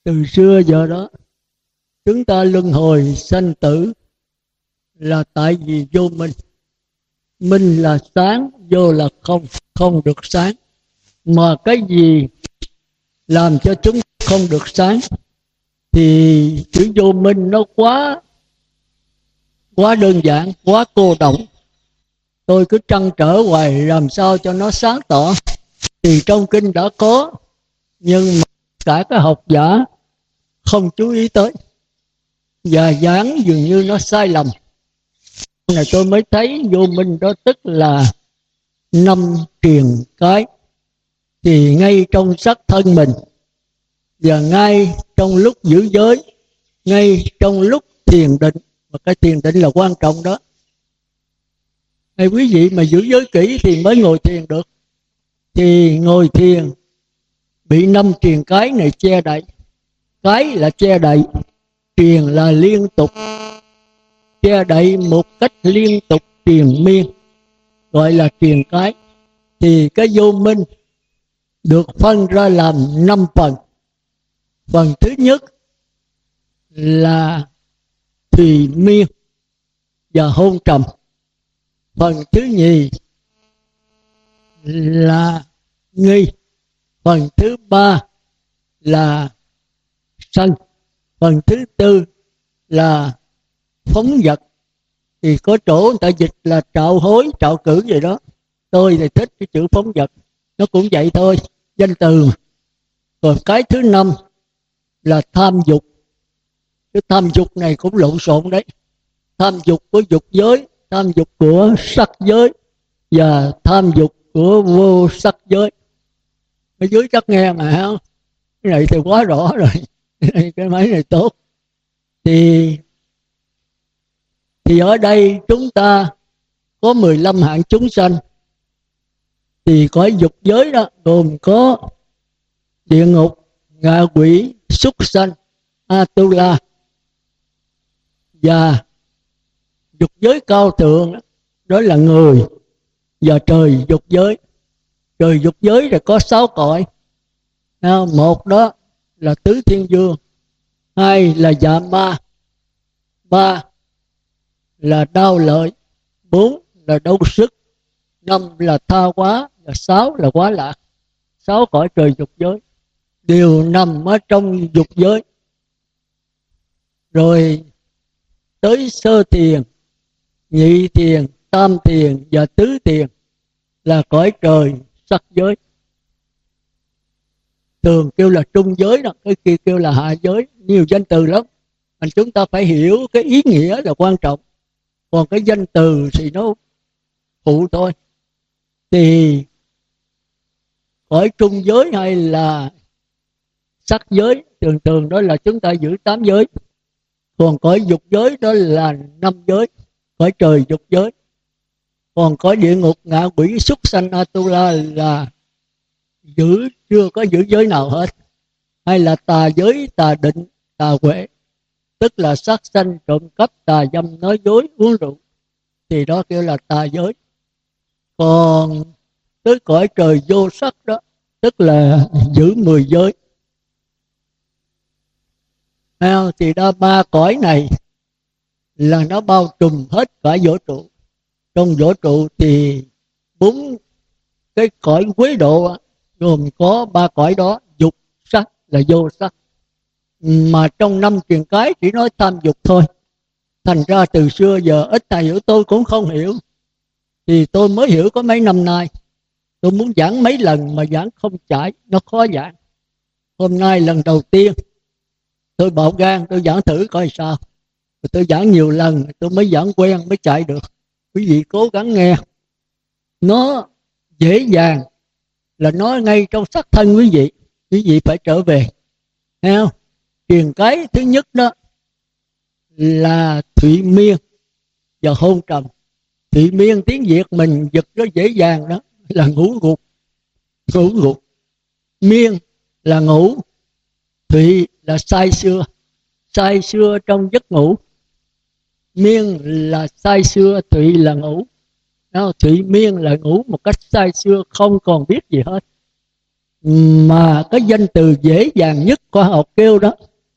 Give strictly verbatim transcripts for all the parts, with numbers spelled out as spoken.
Từ xưa giờ đó chúng ta luân hồi sanh tử là tại vì vô minh. Minh là sáng, vô là không, không được sáng. Mà cái gì làm cho chúng không được sáng thì chữ vô minh nó quá quá đơn giản, quá cô động. Tôi cứ trăn trở hoài làm sao cho nó sáng tỏ. Thì trong kinh đã có, nhưng mà cả các học giả không chú ý tới, và giảng dường như nó sai lầm. Này tôi mới thấy vô minh đó tức là năm triền cái. Thì ngay trong sắc thân mình, và ngay trong lúc giữ giới, ngay trong lúc thiền định, mà cái thiền định là quan trọng đó. Hay quý vị mà giữ giới kỹ thì mới ngồi thiền được. Thì ngồi thiền bị năm triền cái này che đậy. Cái là che đậy, triền là liên tục, che đậy một cách liên tục triền miên, gọi là triền cái. Thì cái vô minh được phân ra làm năm phần. Phần thứ nhất là thùy miên và hôn trầm. Phần thứ nhì là nghi. Phần thứ ba là sân. Phần thứ tư là phóng dật. Thì có chỗ người ta dịch là trạo hối, trạo cử vậy đó. Tôi thì thích cái chữ phóng dật, nó cũng vậy thôi, danh từ mà. Còn cái thứ năm là tham dục. Cái tham dục này cũng lộn xộn đấy. Tham dục của dục giới, tham dục của sắc giới, và tham dục của vô sắc giới. Ở dưới chắc nghe mà không? Cái này thì quá rõ rồi. Cái máy này tốt. Thì Thì ở đây chúng ta có mười lăm hạng chúng sanh. Thì cõi dục giới đó gồm có địa ngục, ngạ quỷ, súc sanh, Atula. Và dục giới cao thượng đó là người và trời dục giới. Trời dục giới là có sáu cõi. Một đó là tứ thiên vương, hai là dạ ma, ba là đau lợi, bốn là đau sức, năm là tha quá, và sáu là quá lạc. Sáu cõi trời dục giới đều nằm ở trong dục giới. Rồi tới sơ thiền, nhị thiền, tam thiền và tứ thiền là cõi trời sắc giới. Thường kêu là trung giới đó, cái kia kêu là hạ giới, nhiều danh từ lắm. Mình chúng ta phải hiểu cái ý nghĩa là quan trọng. Còn cái danh từ thì nó phụ thôi. Thì cõi trung giới hay là sắc giới, thường thường đó là chúng ta giữ tám giới. Còn cõi dục giới đó là năm giới, cõi trời dục giới. Còn cõi địa ngục, ngạ quỷ, súc sanh, Atula là giữ chưa có giữ giới nào hết. Hay là tà giới, tà định, tà huệ, tức là sát sanh, trộm cắp, tà dâm, nói dối, uống rượu, thì đó kêu là tà giới. Còn tới cõi trời vô sắc đó, tức là giữ mười giới. À, thì đó ba cõi này là nó bao trùm hết cả vũ trụ. Trong vũ trụ thì bốn cái cõi quế độ gồm có ba cõi đó, dục, sắc là vô sắc. Mà trong năm truyền cái chỉ nói tham dục thôi. Thành ra từ xưa giờ ít ai hiểu, tôi cũng không hiểu. Thì tôi mới hiểu có mấy năm nay. Tôi muốn giảng mấy lần mà giảng không chảy, nó khó giảng. Hôm nay lần đầu tiên tôi bạo gan, tôi giảng thử coi sao. Rồi tôi giảng nhiều lần, tôi mới giảng quen, mới chạy được. Quý vị cố gắng nghe. Nó dễ dàng là nói ngay trong sắc thân quý vị. Quý vị phải trở về. Thấy không? Truyền cái thứ nhất đó là thụy miên và hôn trầm. Thụy miên tiếng Việt mình giật nó dễ dàng đó, là ngủ gục. Ngủ gục. Miên là ngủ. Thụy là say sưa. Say sưa trong giấc ngủ. Miên là say sưa, thụy là ngủ. Đó, thụy miên là ngủ một cách say sưa, không còn biết gì hết. Mà cái danh từ dễ dàng nhất khoa học kêu đó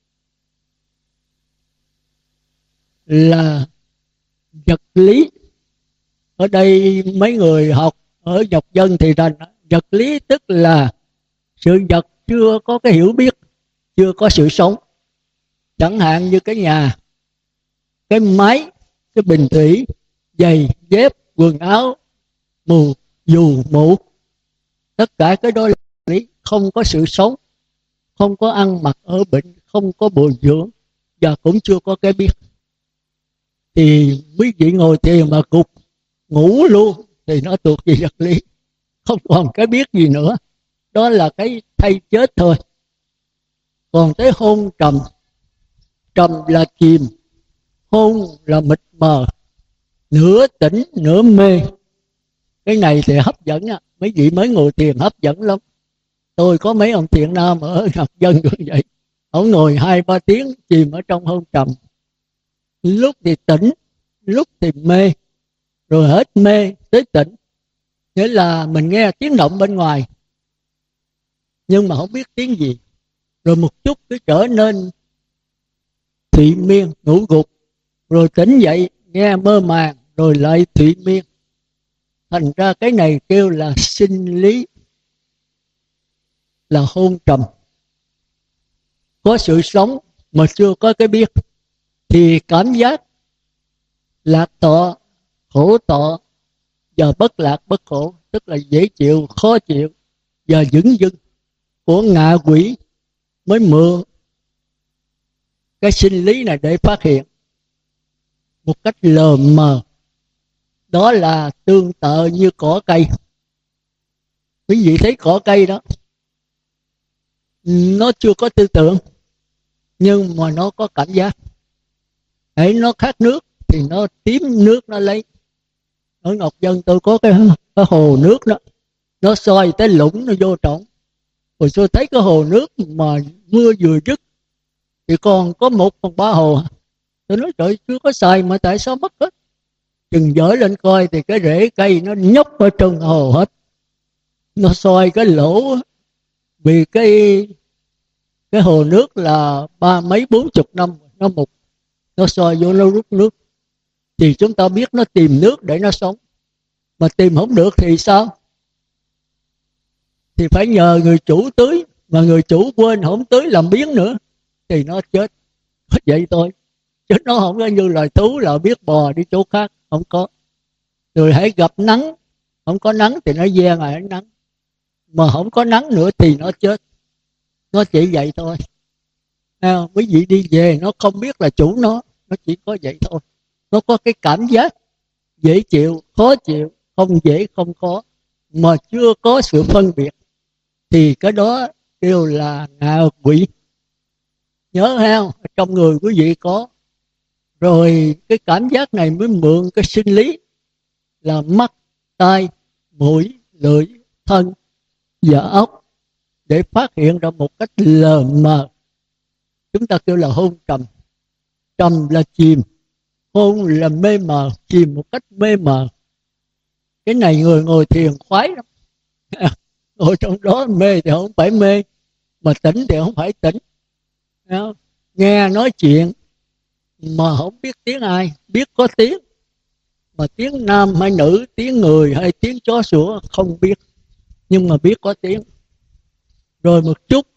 là vật lý. Ở đây mấy người học ở nhập dân thì thành vật lý tức là sự vật chưa có cái hiểu biết, chưa có sự sống. Chẳng hạn như cái nhà, cái máy, cái bình thủy, giày, dép, quần áo, mù, dù, mũ, tất cả cái đó là vật lý, không có sự sống, không có ăn mặc ở bệnh, không có bồi dưỡng và cũng chưa có cái biết. Thì quý vị ngồi thiền mà cục ngủ luôn thì nó thuộc về vật lý, không còn cái biết gì nữa, đó là cái thay chết thôi. Còn tới hôn trầm, trầm là chìm, hôn là mịt mờ, nửa tỉnh nửa mê. Cái này thì hấp dẫn á, mấy vị mới ngồi thiền hấp dẫn lắm. Tôi có mấy ông thiện nam ở nhập dân cũng vậy, ông ngồi hai ba tiếng chìm ở trong hôn trầm, lúc thì tỉnh, lúc thì mê, rồi hết mê tới tỉnh. Nghĩa là mình nghe tiếng động bên ngoài nhưng mà không biết tiếng gì, rồi một chút cứ trở nên thụy miên, ngủ gục, rồi tỉnh dậy nghe mơ màng, rồi lại thụy miên. Thành ra cái này kêu là sinh lý, là hôn trầm. Có sự sống mà chưa có cái biết. Thì cảm giác lạc tọa, khổ tọa và bất lạc bất khổ, tức là dễ chịu, khó chịu và dửng dưng của ngạ quỷ mới mượn cái sinh lý này để phát hiện một cách lờ mờ. Đó là tương tự như cỏ cây. Quý vị thấy cỏ cây đó, nó chưa có tư tưởng nhưng mà nó có cảm giác. Hễ nó khát nước thì nó tím nước nó lấy. Ở Ngọc Dân tôi có cái, cái hồ nước đó, nó soi tới lũng nó vô trọng. Rồi tôi thấy cái hồ nước mà mưa vừa dứt thì còn có một phần ba hồ. Tôi nói trời, chưa có xài mà tại sao mất hết. Chừng dở lên coi thì cái rễ cây nó nhóc ở trong hồ hết. Nó soi cái lỗ, vì cái cái hồ nước là ba mấy bốn chục năm nó mục, nó soi vô nó rút nước. Thì chúng ta biết nó tìm nước để nó sống, mà tìm không được thì sao? Thì phải nhờ người chủ tưới, mà người chủ quên không tưới làm biếng nữa thì nó chết. Vậy thôi, chứ nó không có như loài thú là biết bò đi chỗ khác, không có. Rồi hãy gặp nắng, không có nắng thì nó ve ngoài ánh nắng, mà không có nắng nữa thì nó chết. Nó chỉ vậy thôi. À, quý vị đi về nó không biết là chủ nó, nó chỉ có vậy thôi. Nó có cái cảm giác dễ chịu, khó chịu, không dễ không khó, mà chưa có sự phân biệt, thì cái đó kêu là ngạ quỷ. Nhớ ha, trong người quý vị có. Rồi cái cảm giác này mới mượn cái sinh lý là mắt, tai, mũi, lưỡi, thân và óc để phát hiện ra một cách lờ mờ. Chúng ta kêu là hôn trầm. Trầm là chìm, hôn là mê mờ, chìm một cách mê mờ. Cái này người ngồi thiền khoái lắm. Ngồi trong đó mê thì không phải mê, mà tỉnh thì không phải tỉnh. Nghe nói chuyện mà không biết tiếng ai, biết có tiếng, mà tiếng nam hay nữ, tiếng người hay tiếng chó sủa không biết, nhưng mà biết có tiếng. Rồi một chút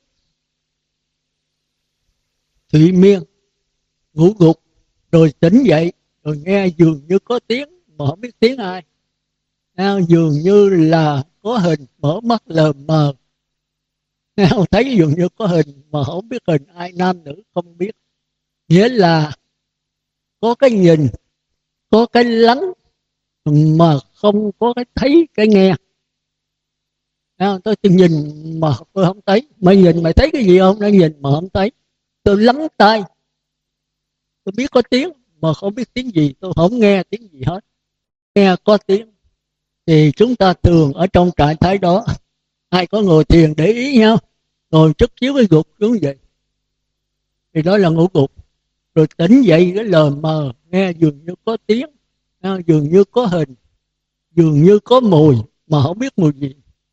thụy miên, ngủ gục, rồi tỉnh dậy, rồi nghe dường như có tiếng mà không biết tiếng ai. Dường như là có hình, mở mắt lờ mờ, thấy dường như có hình mà không biết hình ai, nam nữ không biết. Nghĩa là có cái nhìn, có cái lắng mà không có cái thấy, cái nghe. Tôi nhìn mà tôi không thấy. Mày nhìn mày thấy cái gì không? Đang nhìn mà không thấy. Tôi lắng tai, tôi biết có tiếng mà không biết tiếng gì, tôi không nghe tiếng gì hết. Nghe có tiếng. Thì chúng ta thường ở trong trạng thái đó. Ai có ngồi thiền để ý nhau, ngồi chút xíu cái gục xuống vậy thì đó là ngủ gục. Rồi tỉnh dậy cái lờ mờ, nghe dường như có tiếng, dường như có hình, dường như có mùi mà không biết mùi gì,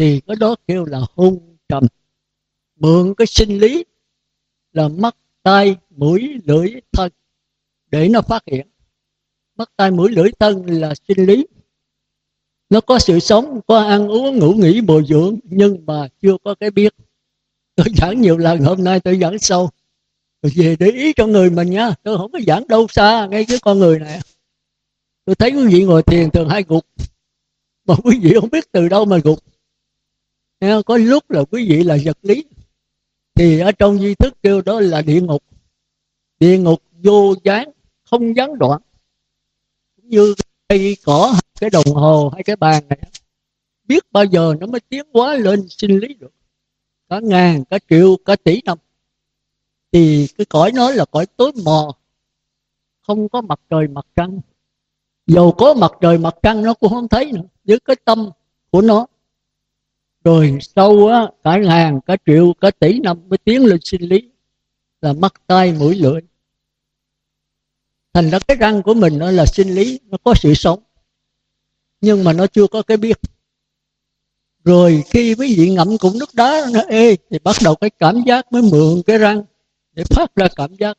thì cái đó kêu là hôn trầm. Mượn cái sinh lý là mắt, tai, mũi, lưỡi, thân để nó phát hiện. Mắt, tai, mũi, lưỡi, thân là sinh lý, nó có sự sống, có ăn uống, ngủ nghỉ, bồi dưỡng, nhưng mà chưa có cái biết. Tôi giảng nhiều lần, hôm nay tôi giảng sâu. Tôi về để ý cho người mình nha, tôi không có giảng đâu xa, ngay cái con người này. Tôi thấy quý vị ngồi thiền thường hay gục, mà quý vị không biết từ đâu mà gục. Có lúc là quý vị là vật lý, thì ở trong di thức kêu đó là địa ngục. Địa ngục vô gián, không gián đoạn. Cũng như cây cỏ, cái đồng hồ hay cái bàn này, biết bao giờ nó mới tiến hóa lên sinh lý được. Cả ngàn, cả triệu, cả tỷ năm. Thì cái cõi nó là cõi tối mò, không có mặt trời mặt trăng. Dầu có mặt trời mặt trăng nó cũng không thấy nữa, với cái tâm của nó. Rồi sâu á, cả ngàn, cả triệu, cả tỷ năm mới tiến lên sinh lý, là mắt, tai, mũi, lưỡi. Thành ra cái răng của mình nó là sinh lý, nó có sự sống, nhưng mà nó chưa có cái biết. Rồi khi quý vị ngậm cục nước đá nó ê, thì bắt đầu cái cảm giác mới mượn cái răng để phát ra cảm giác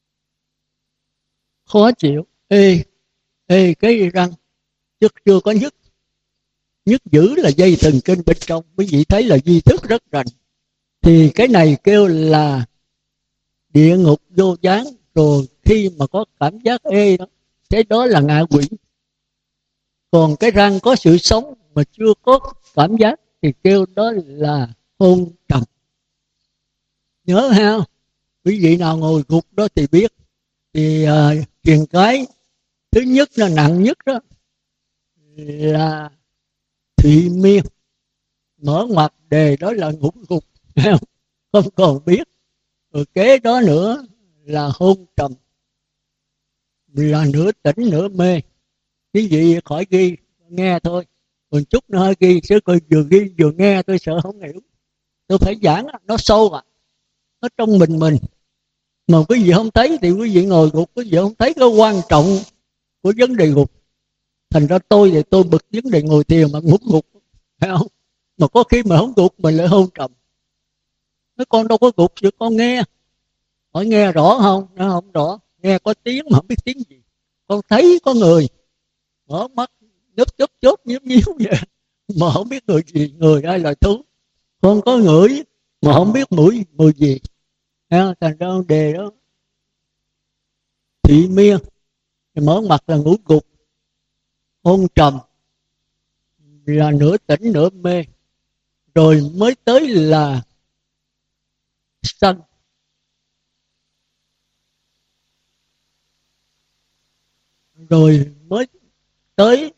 khó chịu. Ê, ê cái răng, chứ chưa có nhức. Nhức dữ là dây thần kinh bên trong, quý vị thấy là di thức rất rành. Thì cái này kêu là địa ngục vô gián. Rồi khi mà có cảm giác ê đó, cái đó là ngạ quỷ. Còn cái răng có sự sống mà chưa có cảm giác thì kêu đó là hôn trầm. Nhớ ha, quý vị nào ngồi gục đó thì biết. Thì uh, truyền cái thứ nhất là nặng nhất đó là thụy miên. Mở ngoặt đề đó là ngủ gục, không còn biết. Rồi kế đó nữa là hôn trầm, là nửa tỉnh nửa mê. Quý vị khỏi ghi, nghe thôi. Một chút nữa hơi ghi, chứ coi vừa ghi vừa nghe tôi sợ không hiểu. Tôi phải giảng, nó sâu à, nó trong mình mình. Mà quý vị không thấy thì quý vị ngồi gục, quý vị không thấy cái quan trọng của vấn đề gục. Thành ra tôi thì tôi bực vấn đề ngồi thiền mà ngủ gục, phải không? Mà có khi mà không gục mình lại hôn trầm. Mấy con đâu có gục, chứ con nghe. Hỏi nghe rõ không? Nó không rõ. Nghe có tiếng mà không biết tiếng gì. Con thấy có người mở mắt nhấp chớp chớp nhíu nhíu vậy mà không biết người gì, người ai là thú. Con có ngửi mà không biết mũi mùi gì. Thành ra đề đó thị miên, mở mặt là ngủ gục, hôn trầm là nửa tỉnh nửa mê. Rồi mới tới là sân. Rồi mới tới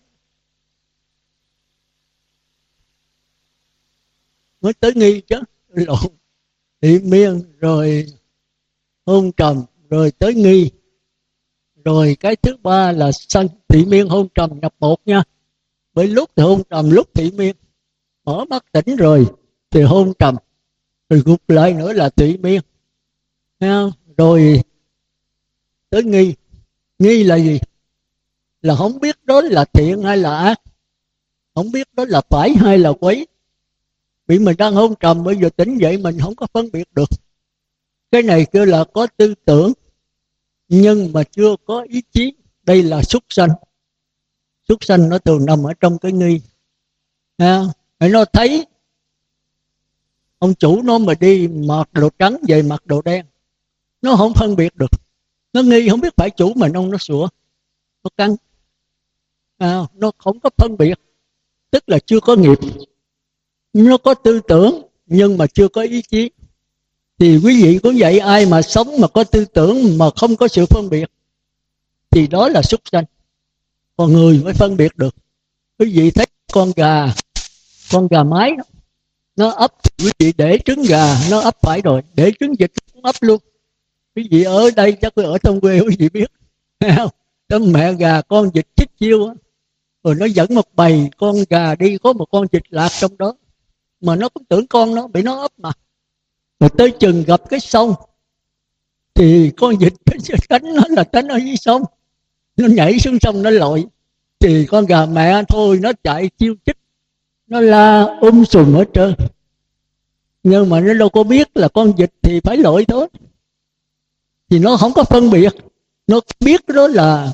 mới tới nghi chứ, lộn. Thị miên rồi hôn trầm rồi tới nghi. Rồi cái thứ ba là sân. Thị miên hôn trầm nhập một nha. Bởi lúc thì hôn trầm, lúc thị miên. Mở mắt tỉnh rồi thì hôn trầm, rồi gục lại nữa là thị miên. Rồi tới nghi. Nghi là gì? Là không biết đó là thiện hay là ác, không biết đó là phải hay là quấy. Bị mình đang hôn trầm, bây giờ tỉnh dậy mình không có phân biệt được. Cái này kêu là có tư tưởng nhưng mà chưa có ý chí. Đây là súc sanh. Súc sanh nó thường nằm ở trong cái nghi. Nó thấy ông chủ nó mà đi mặc đồ trắng về mặc đồ đen, nó không phân biệt được. Nó nghi không biết phải chủ mình ông, nó sủa, nó căng. À, nó không có phân biệt, tức là chưa có nghiệp. Nó có tư tưởng nhưng mà chưa có ý chí. Thì quý vị cũng vậy, ai mà sống mà có tư tưởng mà không có sự phân biệt thì đó là súc sanh. Còn người mới phân biệt được. Quý vị thấy con gà, con gà mái đó, nó ấp, quý vị để trứng gà nó ấp phải rồi, để trứng vịt cũng ấp luôn. Quý vị ở đây chắc ở trong quê quý vị biết, thấy không? Đó, mẹ gà con vịt chích chiêu á, rồi nó dẫn một bầy con gà đi, có một con vịt lạc trong đó, mà nó cũng tưởng con nó bị nó ấp mà. Rồi tới chừng gặp cái sông thì con vịt cánh nó là cánh ở dưới sông, nó nhảy xuống sông nó lội. Thì con gà mẹ thôi nó chạy chiêu chích, nó la um sùm hết trơn. Nhưng mà nó đâu có biết là con vịt thì phải lội thôi, thì nó không có phân biệt. Nó biết đó là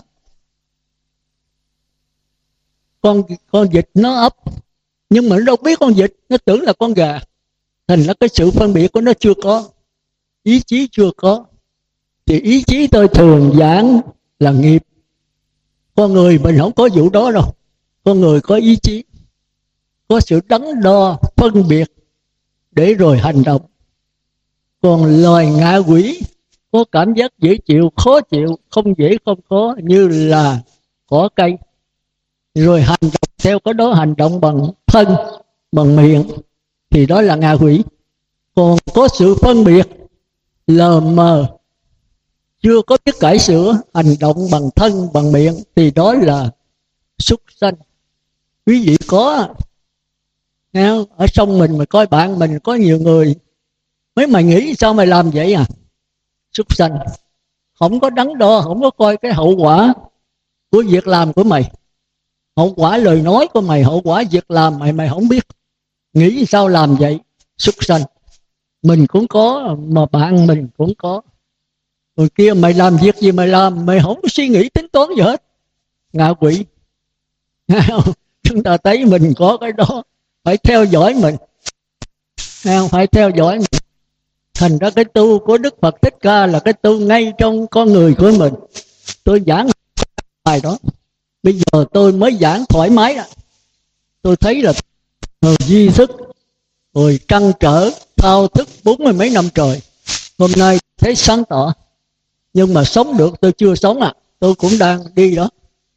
con con vịt nó ấp, nhưng mà nó đâu biết con vịt, nó tưởng là con gà. Thành ra cái sự phân biệt của nó chưa có, ý chí chưa có. Thì ý chí tôi thường giảng là nghiệp. Con người mình không có vụ đó đâu. Con người có ý chí, có sự đắn đo phân biệt để rồi hành động. Còn loài ngạ quỷ có cảm giác dễ chịu, khó chịu, không dễ không khó, như là cỏ cây, rồi hành động theo cái đó, hành động bằng thân, bằng miệng, thì đó là ngạ quỷ. Còn có sự phân biệt lờ mờ, chưa có biết cải sửa, hành động bằng thân, bằng miệng, thì đó là súc sanh. Quý vị có không? Ở sông mình mà coi bạn mình có nhiều người, mấy mày nghĩ sao mày làm vậy à? Súc sanh. Không có đắn đo, không có coi cái hậu quả của việc làm của mày, hậu quả lời nói của mày, hậu quả việc làm mày mày không biết, nghĩ sao làm vậy. Súc sanh. Mình cũng có, mà bạn mình cũng có. Người kia mày làm việc gì mày làm, mày không có suy nghĩ tính toán gì hết. Ngạ quỷ. Chúng ta thấy mình có cái đó, phải theo dõi mình, phải theo dõi mình. Thành ra cái tu của Đức Phật Thích Ca là cái tu ngay trong con người của mình. Tôi giảng bài đó, bây giờ tôi mới giảng thoải mái đó. Tôi thấy là duy thức, rồi trăn trở, thao thức bốn mươi mấy năm trời. Hôm nay thấy sáng tỏ. Nhưng mà sống được tôi chưa sống à, tôi cũng đang đi đó.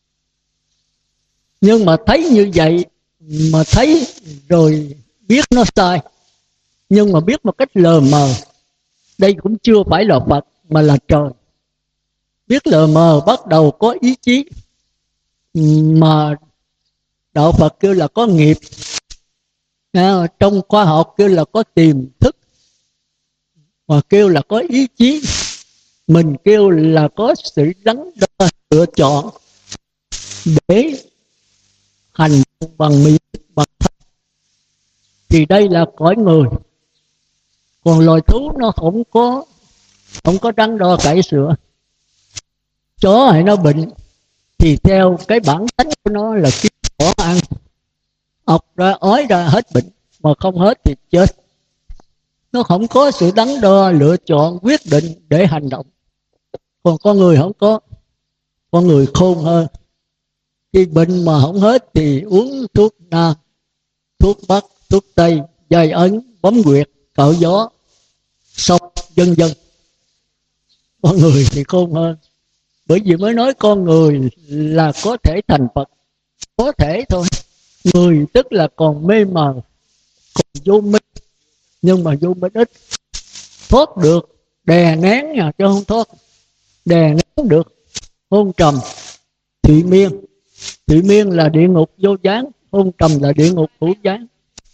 Nhưng mà thấy như vậy, mà thấy rồi biết nó sai, nhưng mà biết một cách lờ mờ. Đây cũng chưa phải là Phật mà là trời. Biết lờ mờ bắt đầu có ý chí, mà đạo Phật kêu là có nghiệp, trong khoa học kêu là có tiềm thức, mà kêu là có ý chí. Mình kêu là có sự đắn đo lựa chọn để hành động bằng miệng, bằng thân. Thì đây là cõi người. Còn loài thú nó không có không có đắn đo cải sửa. Chó hay nó bệnh thì theo cái bản tánh của nó là kiếm cỏ ăn, ọc ra ói ra hết bệnh, mà không hết thì chết. Nó không có sự đắn đo lựa chọn quyết định để hành động. Còn con người không có. Con người khôn hơn. Khi bệnh mà không hết thì uống thuốc Nam, thuốc Bắc, thuốc Tây, dây ấn, bấm huyệt, cạo gió, sốc, vân vân. Con người thì khôn hơn. Bởi vì mới nói con người là có thể thành Phật. Có thể thôi. Người tức là còn mê mờ, còn vô minh. Nhưng mà vô minh ít. Thoát được, đè nén nha, chứ không thoát. Đè nén được. Hôn trầm, thụy miên. Thụy miên là địa ngục vô gián, hôn trầm là địa ngục hữu gián.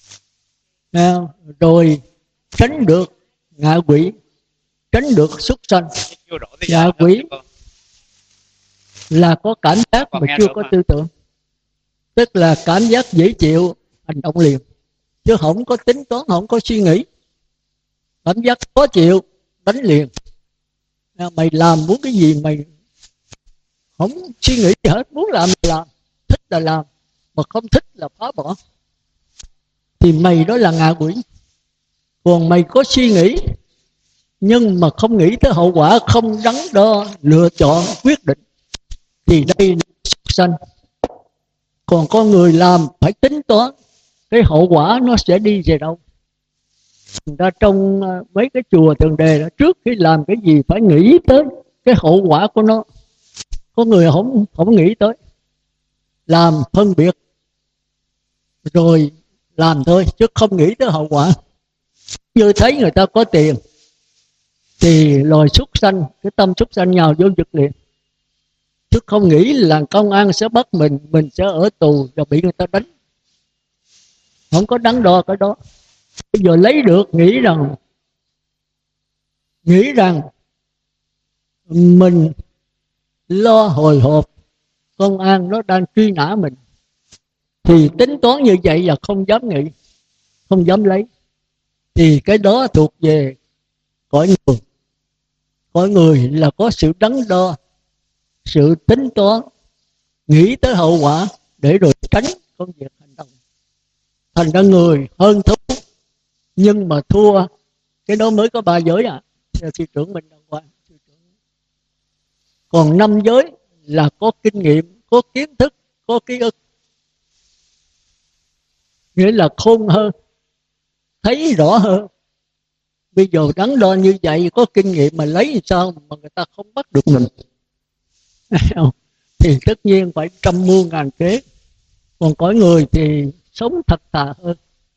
Rồi tránh được ngạ quỷ, tránh được súc sanh. Ngạ quỷ là có cảm giác mà chưa có tư tưởng, tức là cảm giác dễ chịu, hành động liền, chứ không có tính toán, không có suy nghĩ. Cảm giác khó chịu, đánh liền. Mày làm muốn cái gì mày không suy nghĩ gì hết, muốn làm thì làm, thích là làm, mà không thích là phá bỏ. Thì mày đó là ngạ quỷ. Còn mày có suy nghĩ, nhưng mà không nghĩ tới hậu quả, không đắn đo lựa chọn quyết định, thì đây là súc sanh. Còn con người làm phải tính toán cái hậu quả nó sẽ đi về đâu. Ra trong mấy cái chùa Thượng Đề đó, trước khi làm cái gì phải nghĩ tới cái hậu quả của nó. Có người không không nghĩ tới, làm phân biệt rồi làm thôi, chứ không nghĩ tới hậu quả. Như thấy người ta có tiền thì loài súc sanh, cái tâm súc sanh nhào vô giật liền, chứ không nghĩ là công an sẽ bắt mình, mình sẽ ở tù và bị người ta đánh. Không có đắn đo cái đó. Bây giờ lấy được, nghĩ rằng nghĩ rằng mình lo hồi hộp công an nó đang truy nã mình, thì tính toán như vậy là không dám nghĩ, không dám lấy. Thì cái đó thuộc về cõi người. Cõi người là có sự đắn đo, sự tính toán, nghĩ tới hậu quả để rồi tránh công việc hành động. Thành ra người hơn thú, nhưng mà thua cái đó mới có ba giới à. Sư trưởng mình đàng hoàng. Còn năm giới là có kinh nghiệm, có kiến thức, có ký ức, nghĩa là khôn hơn, thấy rõ hơn. Bây giờ đắn đo như vậy, có kinh nghiệm mà lấy sao mà người ta không bắt được mình? Thì tất nhiên phải trăm mưu ngàn kế. Còn cõi người thì sống thật thà hơn,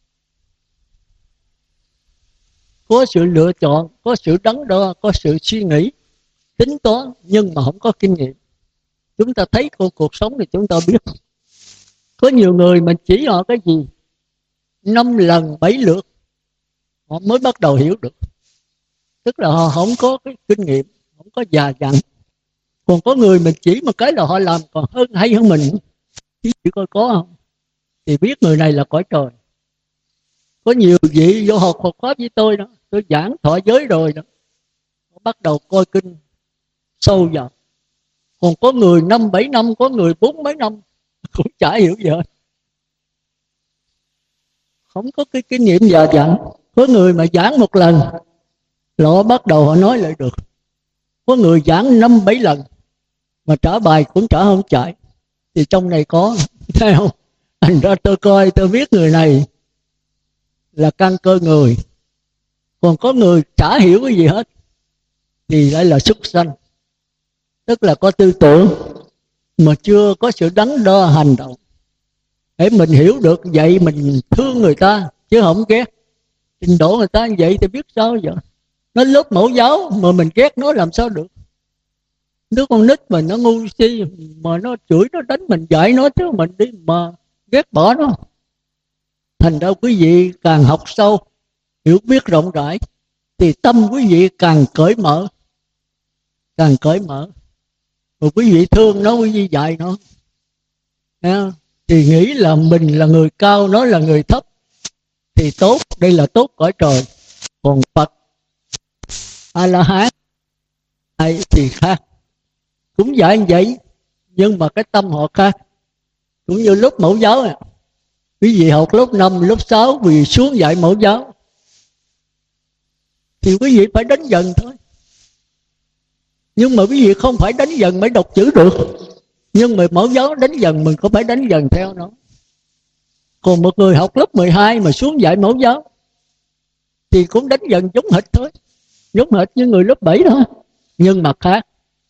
có sự lựa chọn, có sự đắn đo, có sự suy nghĩ, tính toán, nhưng mà không có kinh nghiệm. Chúng ta thấy cuộc, cuộc sống thì chúng ta biết. Có nhiều người mình chỉ họ cái gì năm lần bảy lượt họ mới bắt đầu hiểu được. Tức là họ không có cái kinh nghiệm, không có già dặn. Còn có người mình chỉ một cái là họ làm còn hơn hay hơn mình. Chỉ coi có không thì biết người này là cõi trời. Có nhiều vị vô học Phật pháp với tôi đó, tôi giảng thọ giới rồi đó, họ bắt đầu coi kinh sâu vào. Còn có người năm bảy năm, có người bốn mấy năm cũng chả hiểu gì hết, không có cái kinh nghiệm già dặn. Có người mà giảng một lần là họ bắt đầu họ nói lại được. Có người giảng năm bảy lần mà trả bài cũng trả không chạy. Thì trong này có, thấy không? Thành ra tôi coi tôi biết người này là căn cơ người. Còn có người chả hiểu cái gì hết thì lại là súc sanh, tức là có tư tưởng mà chưa có sự đắn đo hành động. Để mình hiểu được vậy mình thương người ta chứ không ghét. Trình độ người ta như vậy thì biết sao giờ. Nó lớp mẫu giáo mà mình ghét nó làm sao được. Đứa con nít mà nó ngu si mà nó chửi nó đánh mình dạy nó chứ mình đi mà ghét bỏ nó. Thành ra quý vị càng học sâu, hiểu biết rộng rãi thì tâm quý vị càng cởi mở, càng cởi mở. Rồi quý vị thương nó, quý vị dạy nó, thì nghĩ là mình là người cao, nó là người thấp thì tốt. Đây là tốt cõi trời. Còn Phật A-la-hán thì khác, cũng dạy như vậy nhưng mà cái tâm họ khác. Cũng như lúc mẫu giáo này, quý vị học lớp năm, lớp sáu vì xuống dạy mẫu giáo thì quý vị phải đánh dần thôi. Nhưng mà quý vị không phải đánh dần mới đọc chữ được. Nhưng mà mẫu giáo đánh dần mình có phải đánh dần theo nó. Còn một người học lớp mười hai mà xuống dạy mẫu giáo thì cũng đánh dần giống hệt thôi, giống hệt như người lớp bảy thôi. Nhưng mà khác,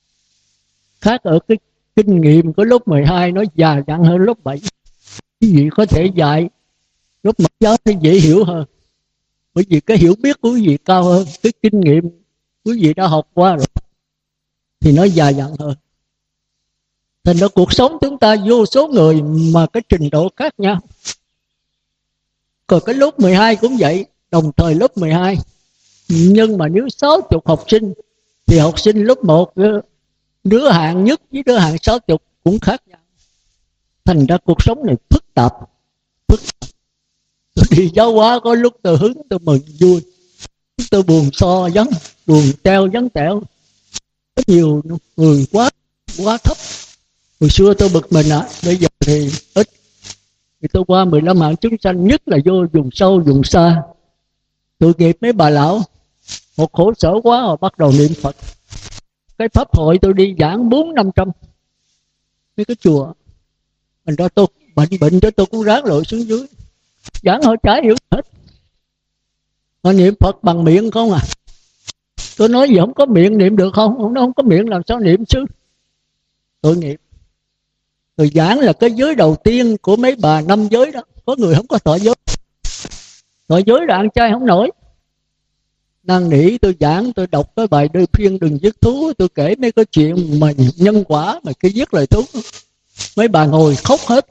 khác ở cái kinh nghiệm của lớp mười hai nó già dặn hơn lớp bảy. Quý vị có thể dạy lớp mẫu giáo thì dễ hiểu hơn, bởi vì cái hiểu biết của quý vị cao hơn, cái kinh nghiệm quý vị đã học qua rồi thì nó già dặn hơn. Thành ra cuộc sống chúng ta vô số người mà cái trình độ khác nhau. Còn cái lớp mười hai cũng vậy, đồng thời lớp mười hai. Nhưng mà nếu sáu mươi học sinh thì học sinh lớp một, đứa hạng nhất với đứa hạng sáu mươi cũng khác nhau. Thành ra cuộc sống này phức tạp, phức tạp. Tôi đi giáo hóa có lúc tôi hứng, tôi mừng vui, tôi buồn so vắng, buồn treo vắng tẹo. Có nhiều người quá quá thấp. Hồi xưa tôi bực mình ạ, à, bây giờ thì ít. Thì tôi qua mười lăm hạng chúng sanh, nhất là vô vùng sâu, vùng xa. Tội nghiệp mấy bà lão, một khổ sở quá rồi bắt đầu niệm Phật. Cái pháp hội tôi đi giảng bốn năm trăm mấy cái chùa. Mình ra tôi bệnh bệnh cho tôi cũng ráng lội xuống dưới. Giảng họ chả hiểu hết. Họ niệm Phật bằng miệng không à. Tôi nói gì không có miệng niệm được không? Ông nói không có miệng làm sao niệm chứ. Tội nghiệp. Rồi giảng là cái giới đầu tiên của mấy bà năm giới đó. Có người không có thọ giới. Thọ giới là ăn chay không nổi. Năn nỉ tôi giảng, tôi đọc cái bài Đôi Phiên Đừng Giết Thú. Tôi kể mấy cái chuyện mà nhân quả mà cái giết lời thú. Mấy bà ngồi khóc hết,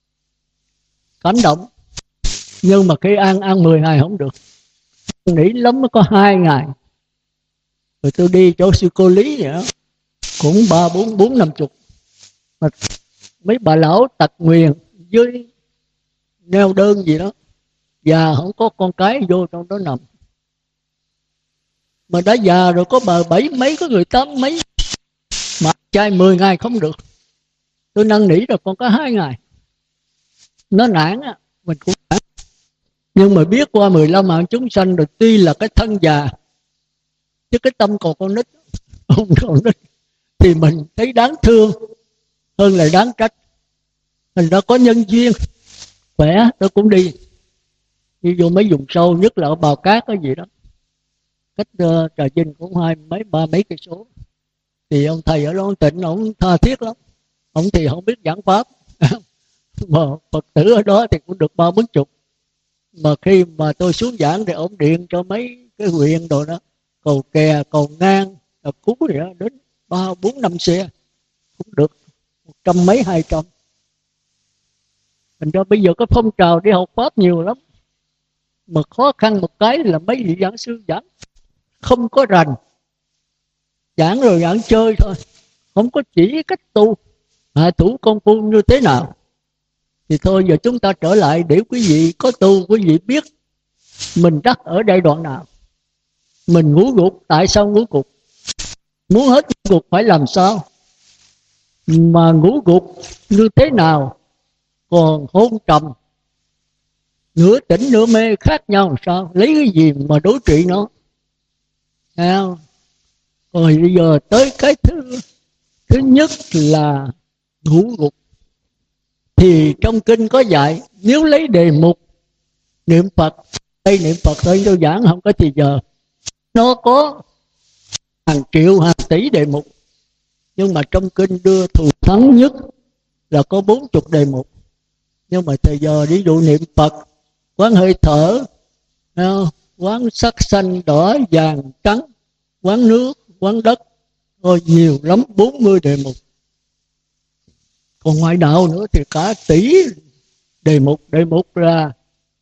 cảm động. Nhưng mà khi ăn, ăn mười ngày không được. Nghĩ lắm mới có hai ngày. Rồi tôi đi chỗ sư cô Lý vậy đó, cũng ba bốn bốn năm chục. Mà mấy bà lão tật nguyền với neo đơn gì đó, già không có con cái vô trong đó nằm. Mà đã già rồi, có bà bảy mấy, có người tám mấy, mà trai mười ngày không được. Tôi năn nỉ rồi còn có hai ngày. Nó nản á, mình cũng nản. Nhưng mà biết qua mười lăm mạng chúng sanh rồi, tuy là cái thân già chứ cái tâm còn con nít, không còn nít, thì mình thấy đáng thương hơn là đáng trách. Mình đã có nhân duyên khỏe, tôi cũng đi đi vô mấy vùng sâu, nhất là ở Bào Cát cái gì đó, cách uh, Trà Vinh cũng hai mấy ba mấy cây số. Thì ông thầy ở đó ông Tịnh, ông tha thiết lắm. Ông thì không biết giảng pháp mà Phật tử ở đó thì cũng được ba bốn chục. Mà khi mà tôi xuống giảng thì ông điện cho mấy cái huyện đồ đó, Cầu Kè, Cầu Ngang, Cầu Cú gì đó, đến ba bốn năm xe cũng được một trăm mấy hai trăm. Thành ra bây giờ có phong trào đi học pháp nhiều lắm. Mà khó khăn một cái là mấy vị giảng sư giảng không có rành, giảng rồi giảng chơi thôi, không có chỉ cách tu hạ thủ công phu như thế nào. Thì thôi giờ chúng ta trở lại để quý vị có tu, quý vị biết mình đắc ở giai đoạn nào. Mình ngủ gục, tại sao ngủ gục? Muốn hết ngủ gục phải làm sao? Mà ngủ gục như thế nào? Còn hôn trầm, nửa tỉnh nửa mê khác nhau làm sao? Lấy cái gì mà đối trị nó? Thấy không? Rồi bây giờ tới cái thứ thứ nhất là ngủ gục. Thì trong kinh có dạy, nếu lấy đề mục niệm Phật, đây niệm Phật thôi tôi giảng không có thì giờ, nó có hàng triệu hàng tỷ đề mục, nhưng mà trong kinh đưa thù thắng nhất là có bốn chục đề mục. Nhưng mà thời giờ ví dụ niệm Phật, quán hơi thở, quán sắc xanh đỏ vàng trắng, quán nước, quán đất, ôi nhiều lắm, bốn mươi đề mục. Còn ngoại đạo nữa thì cả tỷ đề mục. Đề mục là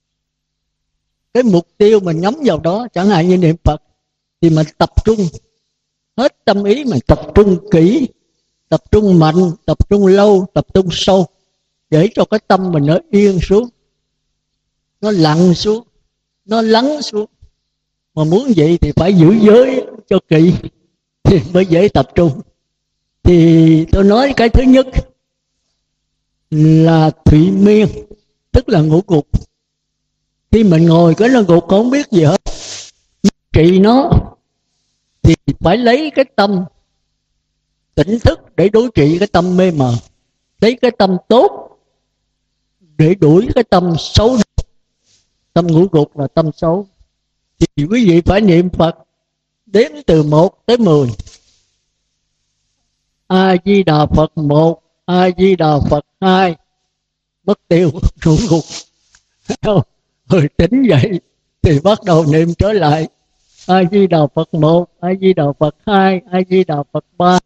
cái mục tiêu mình nhắm vào đó. Chẳng hạn như niệm Phật thì mình tập trung hết tâm ý, mình tập trung kỹ, tập trung mạnh, tập trung lâu, tập trung sâu, để cho cái tâm mình nó yên xuống, nó lặng xuống, nó lắng xuống. Mà muốn vậy thì phải giữ giới cho kỹ thì mới dễ tập trung. Thì tôi nói cái thứ nhất là thụy miên, tức là ngủ gục. Khi mình ngồi cái nó gục không biết gì hết, trị nó thì phải lấy cái tâm tỉnh thức để đối trị cái tâm mê mờ, lấy cái tâm tốt để đuổi cái tâm xấu. Tâm ngủ gục là tâm xấu. Thì quý vị phải niệm Phật đếm từ một tới mười. A Di Đà Phật một, A Di Đà Phật hai, mất tiêu, ngủ gục. Rồi tỉnh dậy thì bắt đầu niệm trở lại. A Di Đà Phật một, A Di Đà Phật hai, A Di Đà Phật ba.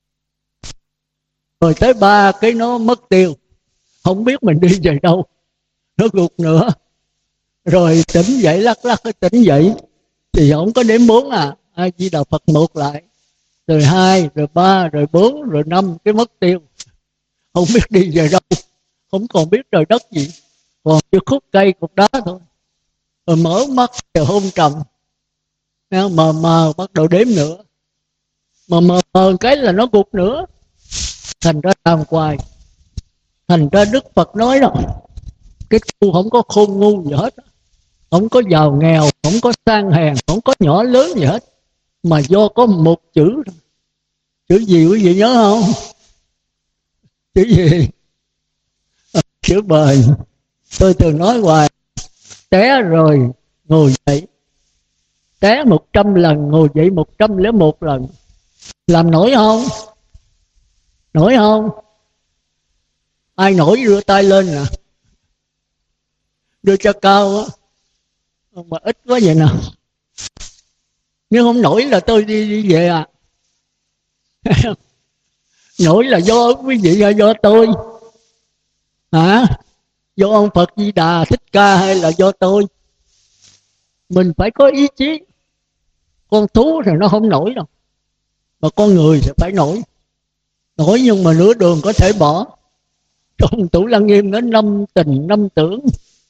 Rồi tới ba cái nó mất tiêu, không biết mình đi về đâu, nó gục nữa. Rồi tỉnh dậy lắc lắc cái tỉnh dậy thì không có đếm bốn à. A Di Đà Phật một lại, rồi hai, rồi ba, rồi bốn, rồi năm, cái mất tiêu, không biết đi về đâu, không còn biết trời đất gì, còn như khúc cây cục đá thôi. Rồi mở mắt rồi hôn trầm, mờ mờ bắt đầu đếm nữa, mà mờ mờ cái là nó gục nữa. Thành ra làm hoài. Thành ra Đức Phật nói đó, cái tu không có khôn ngu gì hết, không có giàu nghèo, không có sang hèn, không có nhỏ lớn gì hết, mà do có một chữ. Chữ gì quý vị nhớ không? Chữ gì? Chữ bền. Tôi thường nói hoài, té rồi ngồi dậy, té một trăm lần ngồi dậy một trăm lẻ một lần. Làm nổi không? Nổi không? Ai nổi đưa tay lên nè, đưa cho cao á, mà ít quá vậy nè. Nhưng không nổi là tôi đi, đi về à. Nổi là do quý vị hay do tôi hả? Do ông Phật Di Đà Thích Ca hay là do tôi? Mình phải có ý chí. Con thú thì nó không nổi đâu, mà con người thì phải nổi. Nổi nhưng mà nửa đường có thể bỏ. Trong Tủ Lăng Nghiêm nó năm tình năm tưởng,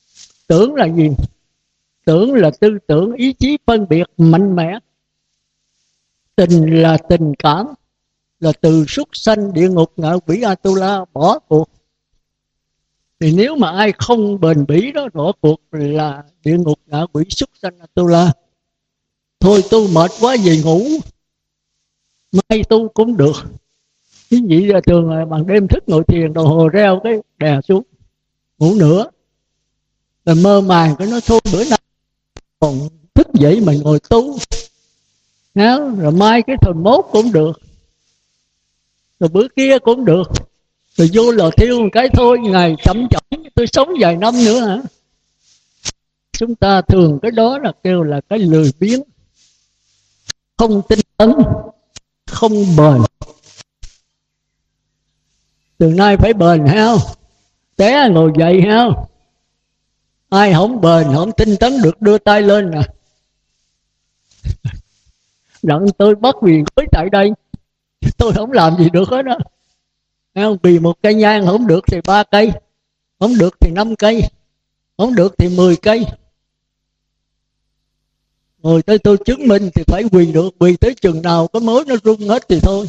Tưởng là gì? Tưởng là tư tưởng ý chí phân biệt mạnh mẽ. Tình là tình cảm, là từ súc sanh địa ngục ngạ quỷ Atula bỏ cuộc. Thì nếu mà ai không bền bỉ đó, bỏ cuộc là địa ngục ngạ quỷ súc sanh Atula. Thôi tôi mệt quá về ngủ, mai tu cũng được. Cái gì là thường là bằng đêm thức ngồi thiền, đồng hồ reo cái đè xuống, ngủ nữa. Rồi mơ màng cái nó thôi bữa nay còn thức dậy mà ngồi tu. Rồi mai cái thời mốt cũng được, rồi bữa kia cũng được. Rồi vô lò thiêu một cái thôi, ngày chậm chậm tôi sống vài năm nữa hả? Chúng ta thường cái đó là kêu là cái lười biếng, không tinh tấn, không bền. Từ nay phải bền ha, té ngồi dậy ha. Ai không bền, không tinh tấn được đưa tay lên nè. Đặng tôi bắt quyền cưới tại đây, tôi không làm gì được hết đó. Vì một cây nhang không được thì ba cây, không được thì năm cây, không được thì mười cây. Rồi tới tôi chứng minh thì phải quỳ được, quỳ tới chừng nào có mối nó rung hết thì thôi.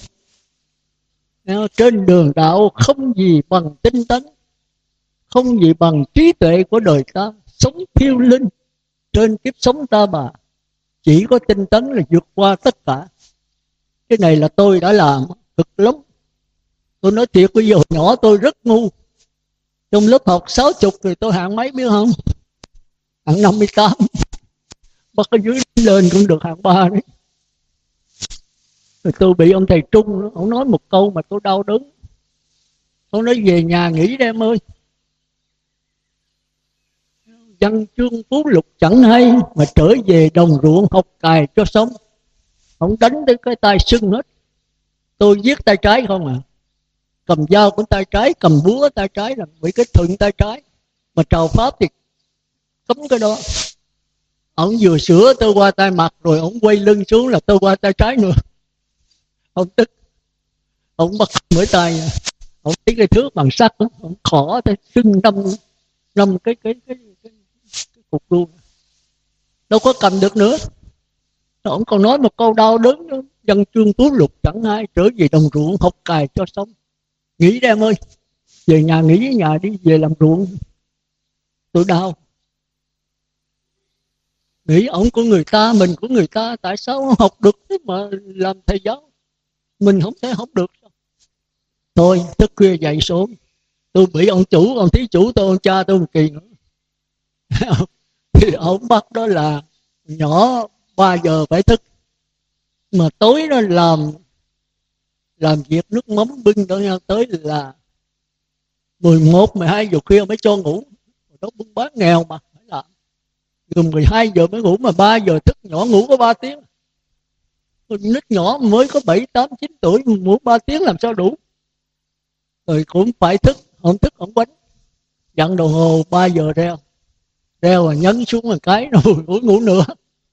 Trên đường đạo không gì bằng tinh tấn, không gì bằng trí tuệ của đời ta. Sống phiêu linh trên kiếp sống ta bà, chỉ có tinh tấn là vượt qua tất cả. Cái này là tôi đã làm cực lắm. Tôi nói thiệt, bây giờ nhỏ tôi rất ngu. Trong lớp học sáu mươi thì tôi hạng mấy biết không? Hạng năm mươi tám. Bắt ở dưới lên cũng được hạng ba đấy. Rồi tôi bị ông thầy Trung đó, ông nói một câu mà tôi đau đớn. Ông nói về nhà nghỉ đi em ơi. Văn chương phú lục chẳng hay, mà trở về đồng ruộng học cài cho sống. Ông đánh tới cái tay sưng hết. Tôi viết tay trái không à. Cầm dao của tay trái, cầm búa tay trái, là bị cái thuận tay trái. Mà trào pháp thì cấm cái đó. Ông vừa sửa tôi qua tay mặt, rồi ông quay lưng xuống là tôi qua tay trái nữa. Ông tức, ông bắt mỗi tay, ông lấy cái thước bằng sắt, ông khỏ tới sưng năm năm cái cái cái cái, cái cục luôn, đâu có cầm được nữa. Ông còn nói một câu đau đớn nữa: văn chương tú lục chẳng ai, trở về đồng ruộng học cài cho sống. Nghỉ đi em ơi, về nhà nghỉ ở nhà đi, về làm ruộng. Tôi đau. Nghĩ ổng của người ta, mình của người ta, tại sao không học được mà làm thầy giáo? Mình không thể học được sao? Thôi thức khuya dậy sớm. Tôi bị ông chủ, ông thí chủ tôi, ông cha tôi một kỳ nữa. Thì ông bắt đó là nhỏ ba giờ phải thức, mà tối nó làm làm việc nước mắm bưng đó nhau tới là mười một, mười hai giờ khuya mới cho ngủ. Đó buôn bán nghèo mà phải làm. Gần mười hai giờ mới ngủ, mà ba giờ thức. Nhỏ ngủ có ba tiếng. Nít nhỏ mới có bảy, tám, chín tuổi ngủ ba tiếng làm sao đủ. Rồi cũng phải thức, không thức không quánh. Dặn đồng hồ ba giờ reo. Reo rồi nhấn xuống một cái rồi ngủ, ngủ nữa.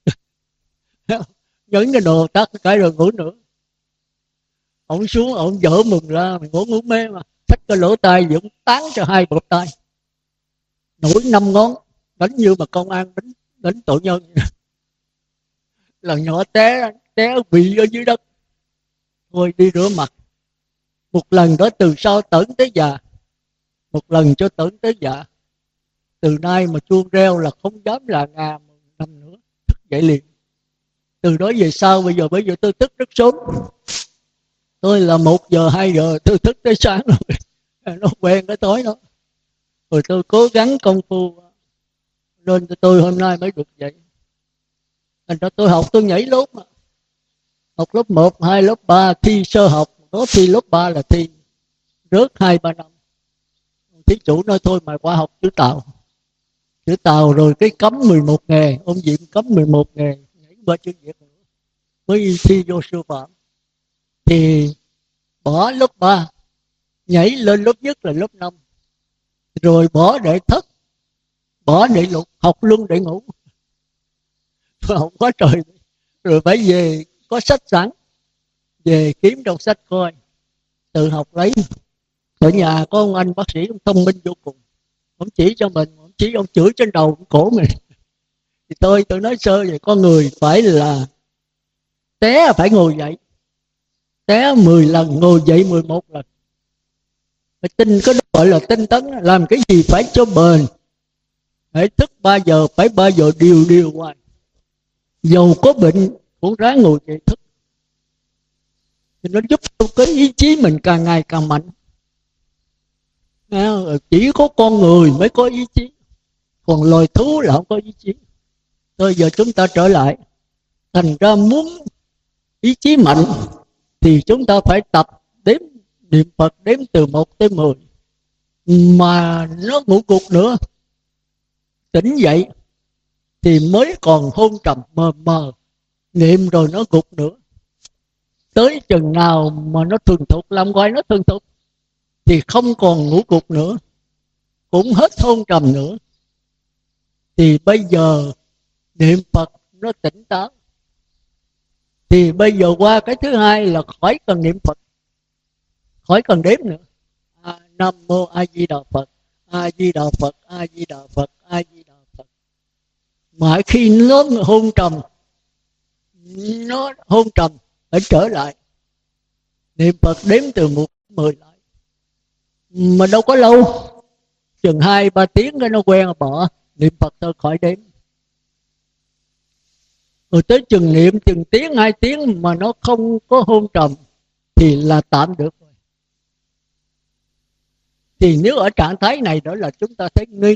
Nhấn cái đồ tắt cái rồi ngủ nữa. Ông xuống, ông dở mừng ra, mình ngủ ngủ mê mà. Xách cái lỗ tai vẫn tán cho hai bột tay. Nổi năm ngón, đánh như mà công an đánh, đánh tội nhân. Lần nhỏ té, té quỵ ở dưới đất. Thôi đi rửa mặt. Một lần đó từ sau tởn tới già. Một lần cho tởn tới già. Từ nay mà chuông reo là không dám là ngà nằm nữa. Thức dậy liền. Từ đó về sau, bây giờ bây giờ tôi thức rất sớm. Tôi là một giờ, hai giờ tôi thức tới sáng rồi. Nó quen cái tối đó. Rồi tôi cố gắng công phu, nên tôi hôm nay mới được vậy. Thành ra tôi học, tôi nhảy lớp mà. Học lớp một, hai, lớp ba, thi sơ học. Đó thi lớp ba là thi rớt hai ba năm. Thí chủ nói thôi mày qua học chữ Tàu. Chữ Tàu rồi cái cấm mười một nghề. Ông Diệm cấm mười một nghề. Nhảy qua chữ Việt nữa. Mới thi vô sư phạm. Thì bỏ lớp ba, nhảy lên lớp nhất là lớp năm. Rồi bỏ đệ thất, bỏ đệ lục, học luân đệ ngũ. Tôi học quá trời. Rồi phải về, có sách sẵn, về kiếm trong sách coi, tự học lấy. Ở nhà có ông anh bác sĩ, ông thông minh vô cùng. Ông chỉ cho mình, ông chí ông chửi trên đầu cổ mình. Thì tôi tôi nói sơ vậy, con người phải là té phải ngồi dậy, té mười lần ngồi dậy mười một lần. Phải tinh, cái đó gọi là tinh tấn. Làm cái gì phải cho bền. Phải thức ba giờ, phải ba giờ điều điều hoài. Dầu có bệnh cũng ráng ngồi dậy thức. Thì nó giúp cho cái ý chí mình càng ngày càng mạnh. Chỉ có con người mới có ý chí, còn loài thú là không có ý chí. Bây giờ chúng ta trở lại. Thành ra muốn ý chí mạnh thì chúng ta phải tập đếm niệm Phật, đếm từ một tới mười. Mà nó ngủ gục nữa, tỉnh dậy thì mới còn hôn trầm mờ mờ, niệm rồi nó gục nữa. Tới chừng nào mà nó thuần thục, làm gọi nó thuần thục, thì không còn ngủ gục nữa, cũng hết hôn trầm nữa. Thì bây giờ niệm Phật nó tỉnh táo. Thì bây giờ qua cái thứ hai là khỏi cần niệm Phật, khỏi cần đếm nữa. À, Nam mô A Di Đà Phật, A Di Đà Phật, A Di Đà Phật, A Di Đà Phật. Mà khi nó hôn trầm, nó hôn trầm phải trở lại niệm Phật, đếm từ một mười lại. Mà đâu có lâu, chừng hai ba tiếng cái nó quen bỏ, niệm Phật thôi khỏi đếm. Rồi tới chừng niệm chừng tiếng hai tiếng mà nó không có hôn trầm thì là tạm được rồi. Thì nếu ở trạng thái này đó là chúng ta thấy nghi.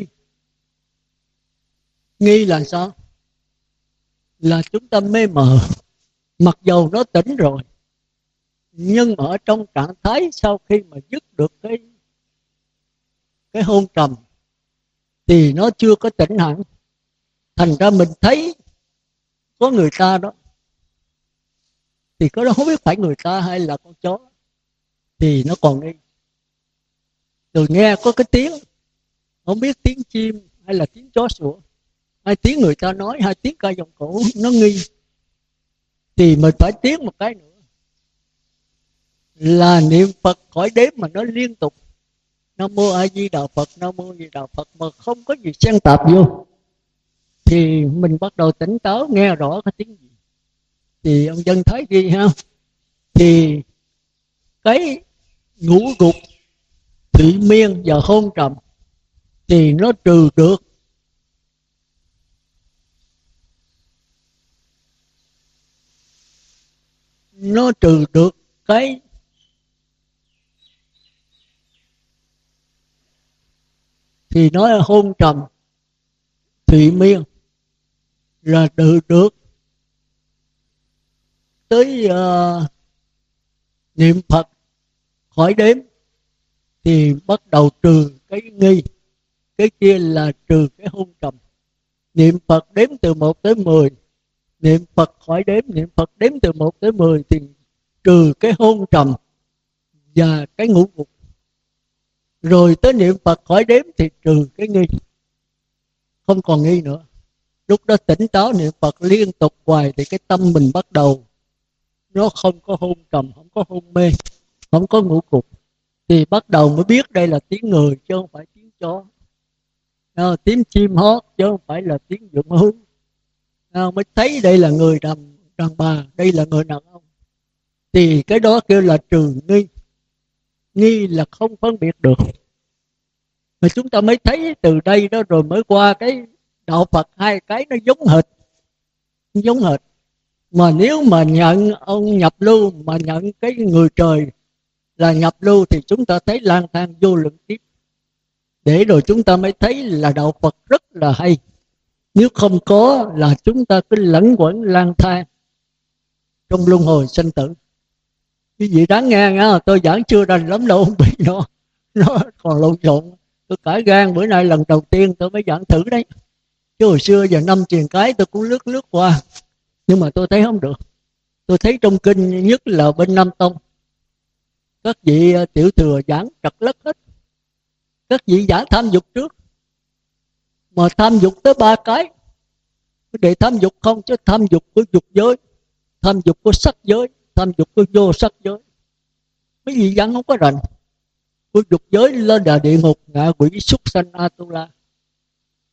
Nghi là sao? Là chúng ta mê mờ. Mặc dầu nó tỉnh rồi, nhưng mà ở trong trạng thái sau khi mà dứt được cái cái hôn trầm thì nó chưa có tỉnh hẳn. Thành ra mình thấy có người ta đó, thì có đó không biết phải người ta hay là con chó, thì nó còn nghi. Rồi nghe có cái tiếng, không biết tiếng chim hay là tiếng chó sủa, hai tiếng người ta nói, hai tiếng ca giọng cổ, nó nghi. Thì mình phải tiếng một cái nữa là niệm Phật khỏi đếm mà nó liên tục. Nam mô A Di Đà Phật, Nam mô A Di Đà Phật, mà không có gì xen tạp vô. Thì mình bắt đầu tỉnh táo, nghe rõ cái tiếng gì. Thì ông dân thấy gì ha? Thì cái ngủ gục, thụy miên và hôn trầm thì nó trừ được. Nó trừ được cái thì nói là hôn trầm, thụy miên là trừ được. Tới uh, niệm Phật khỏi đếm thì bắt đầu trừ cái nghi. Cái kia là trừ cái hôn trầm. Niệm Phật đếm từ một tới mười, niệm Phật khỏi đếm, niệm Phật đếm từ một tới mười thì trừ cái hôn trầm và cái ngủ gục. Rồi tới niệm Phật khỏi đếm thì trừ cái nghi, không còn nghi nữa. Lúc đó tỉnh táo niệm Phật liên tục hoài thì cái tâm mình bắt đầu nó không có hôn trầm, không có hôn mê, không có ngủ gục. Thì bắt đầu mới biết đây là tiếng người chứ không phải tiếng chó, à, tiếng chim hót chứ không phải là tiếng vượn hú. À, mới thấy đây là người đàn, đàn bà, đây là người đàn ông. Thì cái đó kêu là trừ nghi. Nghi là không phân biệt được. Mà chúng ta mới thấy từ đây đó, rồi mới qua cái đạo Phật, hai cái nó giống hệt, giống hệt. Mà nếu mà nhận ông nhập lưu, mà nhận cái người trời là nhập lưu thì chúng ta thấy lang thang vô lượng kiếp. Để rồi chúng ta mới thấy là đạo Phật rất là hay. Nếu không có là chúng ta cứ lẫn quẩn lang thang trong luân hồi sanh tử. Cái gì đáng nghe nha, tôi giảng chưa rành lắm đâu, không bị nó nó còn lộn xộn. Tôi cãi gan bữa nay lần đầu tiên tôi mới giảng thử đấy. Chứ hồi xưa giờ năm truyền cái tôi cũng lướt lướt qua, nhưng mà tôi thấy không được. Tôi thấy trong kinh, nhất là bên Nam Tông, các vị tiểu thừa giảng trật lất hết. Các vị giảng tham dục trước, mà tham dục tới ba cái. Để tham dục không, chứ tham dục của dục giới, tham dục của sắc giới, tham dục của vô sắc giới. Mấy vị giảng không có rành. Của dục giới lên là địa ngục, ngạ quỷ, súc sanh, Atula.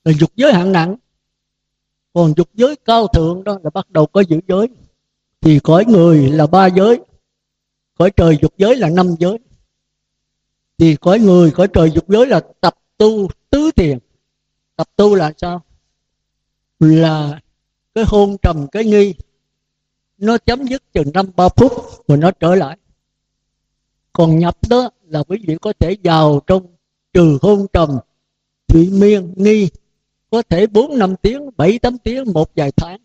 là dục giới hạng nặng. Còn dục giới cao thượng đó là bắt đầu có giữ giới. Thì cõi người là ba giới, cõi trời dục giới là năm giới. Thì cõi người, cõi trời dục giới là tập tu tứ thiền. Tập tu là sao? Là cái hôn trầm cái nghi nó chấm dứt chừng năm ba phút rồi nó trở lại. Còn nhập đó là quý vị có thể vào trong trừ hôn trầm, thụy miên, nghi, có thể bốn năm tiếng, bảy tám tiếng, một vài tháng.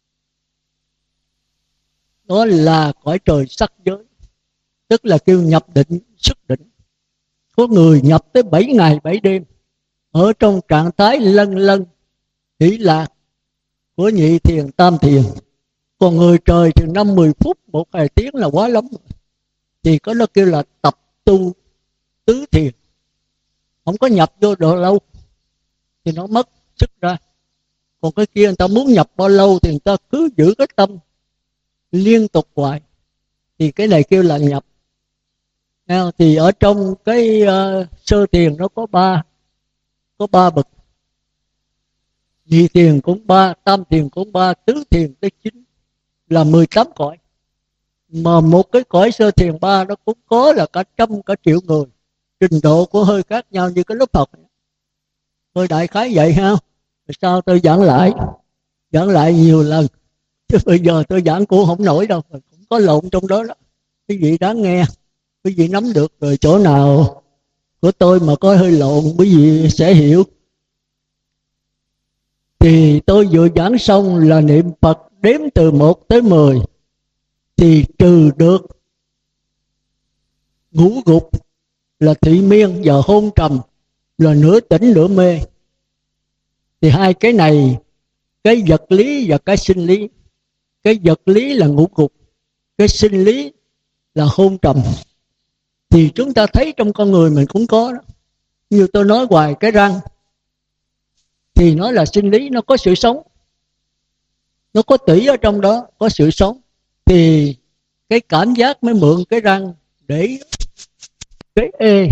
Đó là cõi trời sắc giới, tức là kêu nhập định, xuất định. Có người nhập tới bảy ngày bảy đêm ở trong trạng thái lân lân hỷ lạc của nhị thiền tam thiền. Còn người trời thì năm mười phút, một vài tiếng là quá lắm. Thì có nó kêu là tập tu tứ thiền. Không có nhập vô độ lâu thì nó mất sức ra. Còn cái kia người ta muốn nhập bao lâu thì người ta cứ giữ cái tâm liên tục hoài. Thì cái này kêu là nhập. Thì ở trong cái uh, sơ thiền nó có ba có ba bậc. Nhị thiền cũng ba, tam thiền cũng ba, tứ thiền tới chín, là mười tám cõi. Mà một cái cõi sơ thiền ba nó cũng có là cả trăm cả triệu người. Trình độ của hơi khác nhau như cái lớp học. Tôi đại khái vậy ha. Sao tôi giảng lại Giảng lại nhiều lần, chứ bây giờ tôi giảng cũng không nổi đâu. Cũng có lộn trong đó đó. Cái gì đáng nghe quý vị nắm được rồi, chỗ nào của tôi mà có hơi lộn quý vị sẽ hiểu. Thì tôi vừa giảng xong là niệm Phật đếm từ một tới mười thì trừ được ngũ gục là thị miên và hôn trầm là nửa tỉnh nửa mê. Thì hai cái này, cái vật lý và cái sinh lý. Cái vật lý là ngũ gục, cái sinh lý là hôn trầm. Thì chúng ta thấy trong con người mình cũng có đó. Như tôi nói hoài, cái răng thì nó là sinh lý, nó có sự sống, nó có tủy ở trong đó, có sự sống. Thì cái cảm giác mới mượn cái răng để cái ê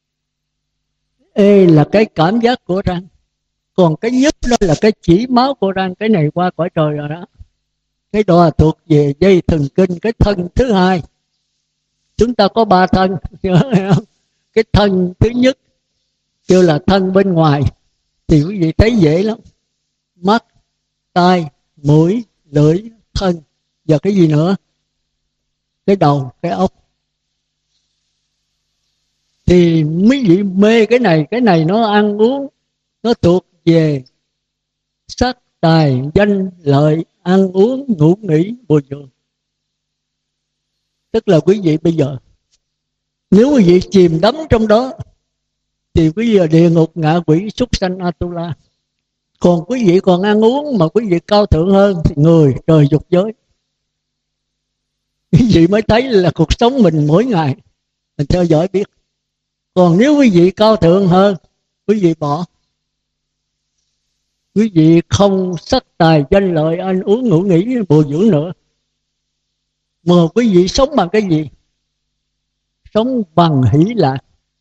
ê là cái cảm giác của răng. Còn cái nhấp đó là cái chỉ máu của răng. Cái này qua cõi trời rồi đó. Cái đó là thuộc về dây thần kinh, cái thân thứ hai. Chúng ta có ba thân. Cái thân thứ nhất kêu là thân bên ngoài, thì quý vị thấy dễ lắm. Mắt, tai, mũi, lưỡi, thân. Và cái gì nữa? Cái đầu, cái óc. Thì quý vị mê cái này. Cái này nó ăn uống, nó thuộc về sắc, tài, danh, lợi, ăn uống, ngủ nghỉ, bồi dưỡng. Tức là quý vị bây giờ, nếu quý vị chìm đắm trong đó thì quý vị là địa ngục, ngạ quỷ, súc sanh, Atula. Còn quý vị còn ăn uống mà quý vị cao thượng hơn thì người trời dục giới. Quý vị mới thấy là cuộc sống mình mỗi ngày mình theo dõi biết. Còn nếu quý vị cao thượng hơn, quý vị bỏ. Quý vị không sắc tài danh lợi ăn uống ngủ nghỉ bồi dưỡng nữa, mà quý vị sống bằng cái gì? Sống bằng hỷ lạc.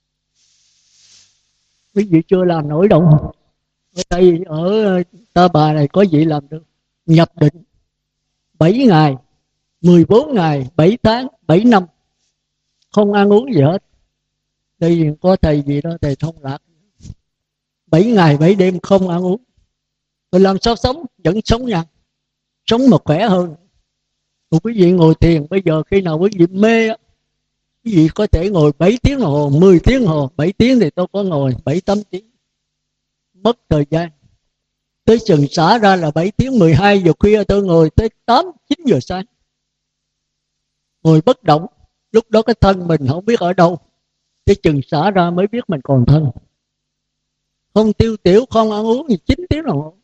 Quý vị chưa làm nổi đâu. Ở đây ở Ta Bà này có vị làm được. Nhập định bảy ngày, mười bốn ngày, bảy tháng, bảy năm, không ăn uống gì hết. Đây có thầy gì đó, thầy Thông Lạc, bảy ngày bảy đêm không ăn uống. Rồi làm sao sống? Vẫn sống nha. Sống mà khỏe hơn. Rồi quý vị ngồi thiền, bây giờ khi nào quý vị mê, quý vị có thể ngồi bảy tiếng đồng hồ, mười tiếng đồng hồ. bảy tiếng thì tôi có ngồi bảy tám tiếng. Mất thời gian. Tới chừng xả ra là bảy tiếng, mười hai giờ khuya tôi ngồi tới tám, chín giờ sáng. Ngồi bất động. Lúc đó cái thân mình không biết ở đâu. Tới chừng xả ra mới biết mình còn thân. Không tiêu tiểu, không ăn uống gì chín tiếng đồng hồ.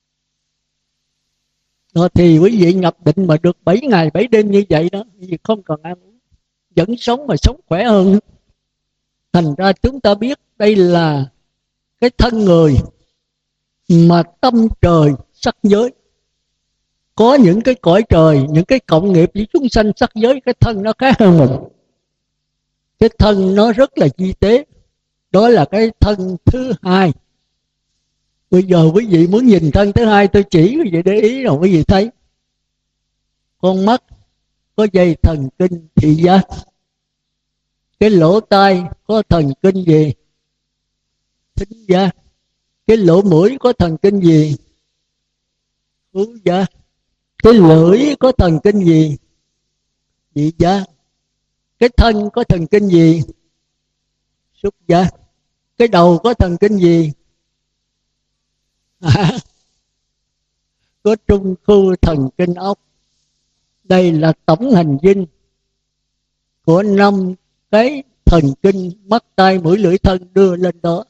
Rồi thì quý vị nhập định mà được bảy ngày bảy đêm như vậy đó, quý vị không cần ăn uống, vẫn sống mà sống khỏe hơn. Thành ra chúng ta biết đây là cái thân người mà tâm trời sắc giới. Có những cái cõi trời, những cái cộng nghiệp với chúng sanh sắc giới, cái thân nó khác hơn mình. Cái thân nó rất là vi tế. Đó là cái thân thứ hai. Bây giờ quý vị muốn nhìn thân thứ hai, tôi chỉ quý vị để ý rồi quý vị thấy. Con mắt có dây thần kinh thị giác. Cái lỗ tai có thần kinh gì? Thính giác. Cái lỗ mũi có thần kinh gì? Khứu giác. Cái lưỡi có thần kinh gì? Vị giác. Cái thân có thần kinh gì? Xúc giác. Cái đầu có thần kinh gì? À, có trung khu thần kinh ốc. Đây là tổng hành dinh của năm cái thần kinh mắt tai mũi lưỡi thân đưa lên đó.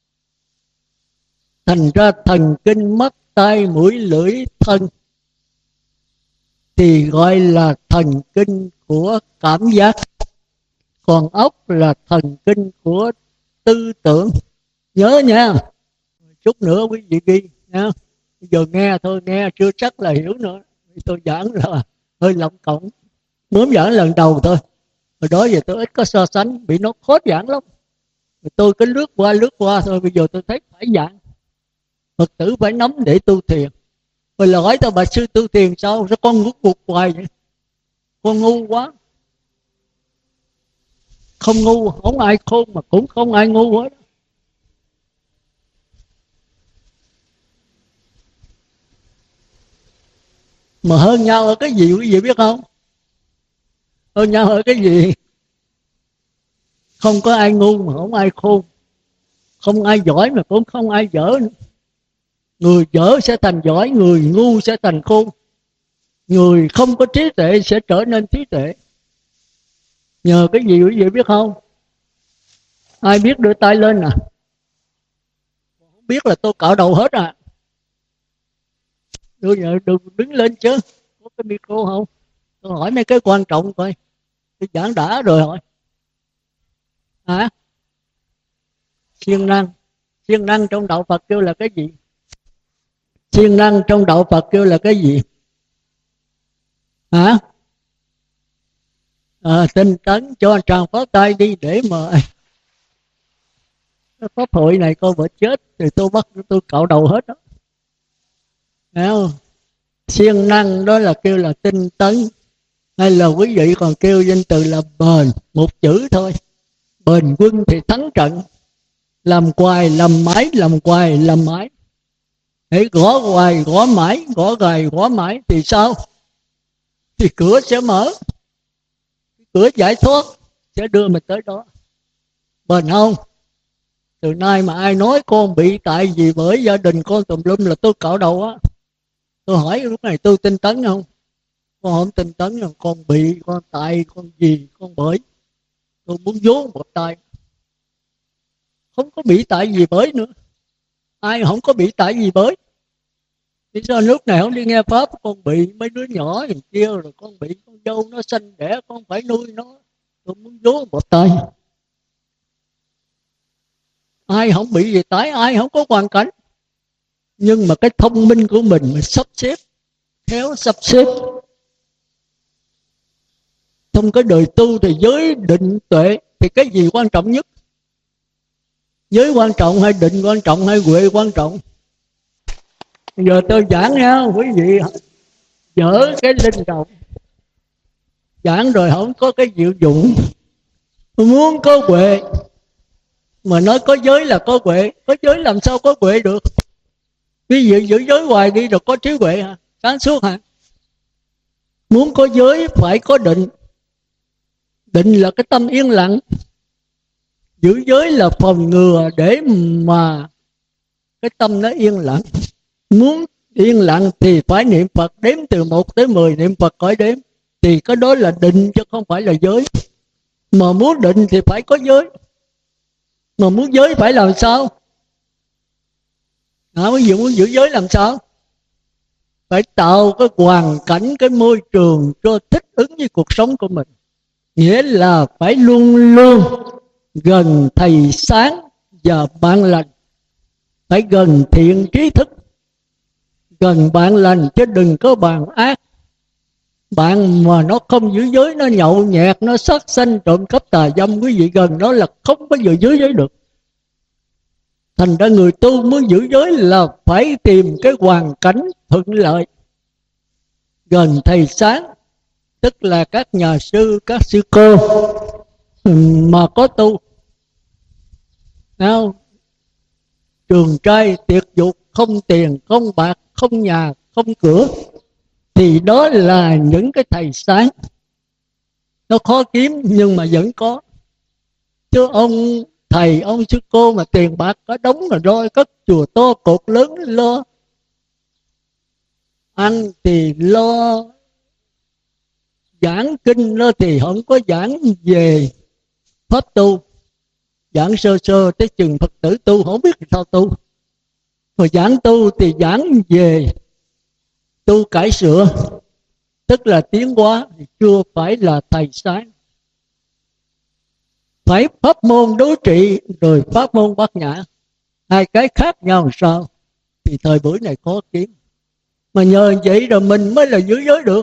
Thành ra thần kinh mắt tai mũi lưỡi thân thì gọi là thần kinh của cảm giác, còn ốc là thần kinh của tư tưởng. Nhớ nha, chút nữa quý vị ghi nha. Bây giờ nghe thôi, nghe chưa chắc là hiểu nữa. Tôi giảng là hơi lộng cộng, mới giảng lần đầu thôi. Hồi đó giờ tôi ít có so sánh, bị nó khó giảng lắm. Tôi cứ lướt qua lướt qua thôi. Bây giờ tôi thấy phải giảng, Phật tử phải nắm để tu thiền. Rồi là hỏi tao bà sư tu thiền sao? Sao con ngủ cuộc hoài vậy? Con ngu quá. Không ngu, không ai khôn mà cũng không ai ngu hết. Mà hơn nhau ở cái gì quý vị biết không? Hơn nhau ở cái gì? Không có ai ngu mà không ai khôn. Không ai giỏi mà cũng không ai dở nữa. Người dở sẽ thành giỏi, người ngu sẽ thành khôn. Người không có trí tuệ sẽ trở nên trí tuệ. Nhờ cái gì quý vị biết không? Ai biết đưa tay lên à? Không biết là tôi cạo đầu hết à. Đưa giờ đừng đứng lên chứ. Có cái micro không? Tôi hỏi mấy cái quan trọng coi. Tôi giảng đã rồi hỏi. Hả? Siêng năng. Siêng năng trong đạo Phật kêu là cái gì? Siêng năng trong đạo Phật kêu là cái gì? Hả? À, tinh tấn cho tràng phát tay đi để mà cái pháp hội này con vợ chết thì tôi bắt tôi cạo đầu hết đó. Thấy không? Siêng năng đó là kêu là tinh tấn. Hay là quý vị còn kêu danh từ là bền, một chữ thôi. Bền quân thì thắng trận. Làm hoài, làm mãi, làm hoài, làm mãi. Hãy gõ hoài, gõ mãi, gõ gài, gõ mãi thì sao? Thì cửa sẽ mở. Cửa giải thoát sẽ đưa mình tới đó. Bền không? Từ nay mà ai nói con bị tại vì bởi gia đình con tùm lum là tôi cạo đầu á. Tôi hỏi lúc này tôi tinh tấn không? Con không tinh tấn là con bị, con tại, con gì, con bởi. Tôi muốn vốn một tay. Không có bị tại gì bởi nữa. Ai không có bị tại gì bởi. Vì sao lúc này không đi nghe Pháp? Con bị mấy đứa nhỏอย่างkia, rồi con bị con dâu nó sanh đẻ, con phải nuôi nó. Tôi muốn vốn một tay. Ai không bị gì tái, ai không có hoàn cảnh. Nhưng mà cái thông minh của mình mình sắp xếp, khéo sắp xếp. Trong cái đời tu thì giới định tuệ thì cái gì quan trọng nhất? Giới quan trọng hay định quan trọng hay huệ quan trọng? Giờ tôi giảng nha quý vị, dở cái linh động. Giảng rồi không có cái diệu dụng. Muốn có huệ mà nói có giới là có huệ. Có giới làm sao có huệ được? Quý vị giữ giới hoài đi rồi có trí huệ hả? Sáng suốt hả? Muốn có giới phải có định. Định là cái tâm yên lặng. Giữ giới là phòng ngừa để mà cái tâm nó yên lặng. Muốn yên lặng thì phải niệm Phật, đếm từ một tới mười, niệm Phật khỏi đếm. Thì cái đó là định chứ không phải là giới. Mà muốn định thì phải có giới. Mà muốn giới phải làm sao? À, quý vị muốn giữ giới làm sao? Phải tạo cái hoàn cảnh, cái môi trường cho thích ứng với cuộc sống của mình. Nghĩa là phải luôn luôn gần thầy sáng và bạn lành. Phải gần thiện trí thức, gần bạn lành chứ đừng có bạn ác. Bạn mà nó không giữ giới, nó nhậu nhẹt, nó sát sanh trộm cắp tà dâm, quý vị gần đó là không có giữ giới giới được. Thành ra người tu muốn giữ giới là phải tìm cái hoàn cảnh thuận lợi, gần thầy sáng, tức là các nhà sư, các sư cô mà có tu. Nào, trường trai tiệc dục, không tiền, không bạc, không nhà, không cửa, thì đó là những cái thầy sáng. Nó khó kiếm nhưng mà vẫn có. Chứ ông thầy, ông sư cô mà tiền bạc có đống mà rồi cất chùa to cột lớn, lo ăn thì lo giảng kinh, lo thì không có giảng về pháp tu, giảng sơ sơ tới chừng Phật tử tu không biết sao tu. Rồi giảng tu thì giảng về tu cải sửa, tức là tiến hóa, thì chưa phải là thầy sáng. Phải pháp môn đối trị rồi pháp môn bát nhã, hai cái khác nhau làm sao, thì thời buổi này khó kiếm. Mà nhờ vậy rồi mình mới là giữ giới được.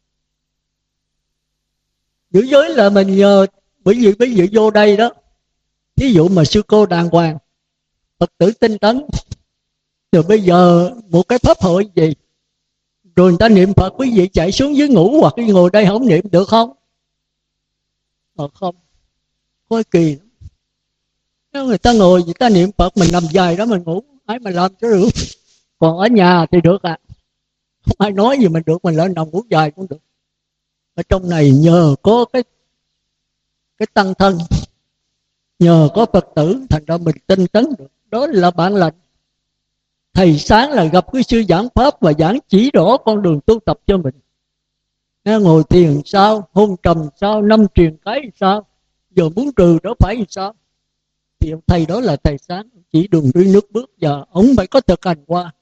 Giữ giới là mình nhờ, bởi vì bởi vì vô đây đó, ví dụ mà sư cô đàng hoàng, Phật tử tinh tấn, rồi bây giờ một cái pháp hội gì, rồi người ta niệm Phật, quý vị chạy xuống dưới ngủ hoặc đi ngồi đây không niệm được không? Ờ không, có kỳ lắm. Nếu người ta ngồi, người ta niệm Phật, mình nằm dài đó mình ngủ, ai mà làm cho được. Còn ở nhà thì được à, không ai nói gì mình được, mình lại nằm ngủ dài cũng được. Ở trong này nhờ có cái cái tăng thân, nhờ có Phật tử, thành ra mình tinh tấn được. Đó là bản lành. Thầy sáng là gặp cái sư giảng pháp và giảng chỉ rõ con đường tu tập cho mình. Ngồi thiền sao, hôn trầm sao, năm truyền cái sao, giờ muốn trừ đó phải sao, thì ông thầy đó là thầy sáng, chỉ đường đi nước bước, và ông phải có thực hành qua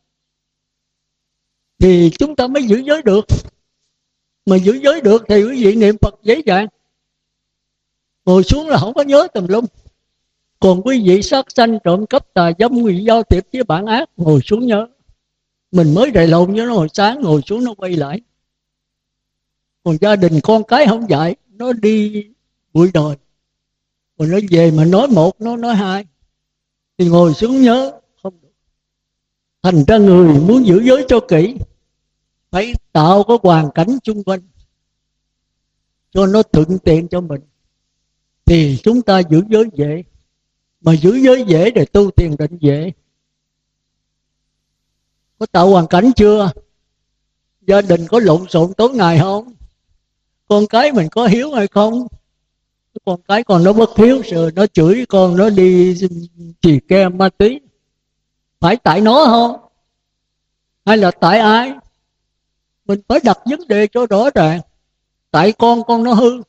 thì chúng ta mới giữ giới được. Mà giữ giới được thì quý vị niệm Phật dễ dàng, ngồi xuống là không có nhớ tùm lum. Còn quý vị sát sanh, trộm cắp, tà dâm, quý giao thiệp với bạn ác, ngồi xuống nhớ. Mình mới rầy lộn với nó hồi sáng, ngồi xuống nó quay lại. Còn gia đình con cái không dạy, nó đi bụi đời, còn nó về mà nói một, nó nói hai, thì ngồi xuống nhớ không được. Thành ra người muốn giữ giới cho kỹ, phải tạo cái hoàn cảnh xung quanh cho nó thuận tiện cho mình, thì chúng ta giữ giới dễ. Mà giữ giới dễ để tu thiền định dễ. Có tạo hoàn cảnh chưa? Gia đình có lộn xộn tối ngày không? Con cái mình có hiếu hay không? Con cái còn nó bất hiếu rồi nó chửi con, nó đi chì ke ma túy, phải tại nó không? Hay là tại ai? Mình phải đặt vấn đề cho rõ ràng. Tại con con nó hư,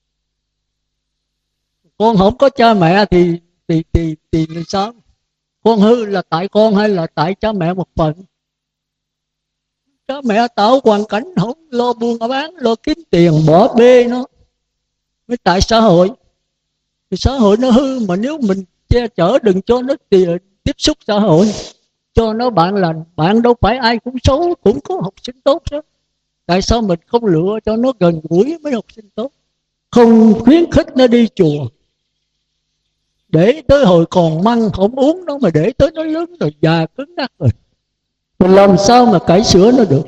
con không có cha mẹ thì thì thì thì, thì sao? Con hư là tại con hay là tại cha mẹ một phần? Cha mẹ tạo hoàn cảnh không lo buôn bán, lo kiếm tiền, bỏ bê nó, mới tại xã hội. Thì xã hội nó hư, mà nếu mình che chở đừng cho nó tiếp xúc xã hội, cho nó bạn lành. Bạn đâu phải ai cũng xấu, cũng có học sinh tốt đó. Tại sao mình không lựa cho nó gần gũi với học sinh tốt, không khuyến khích nó đi chùa, để tới hồi còn măng không uống nó, mà để tới nó lớn rồi già cứng ngắc rồi, mình làm sao mà cải sửa nó được?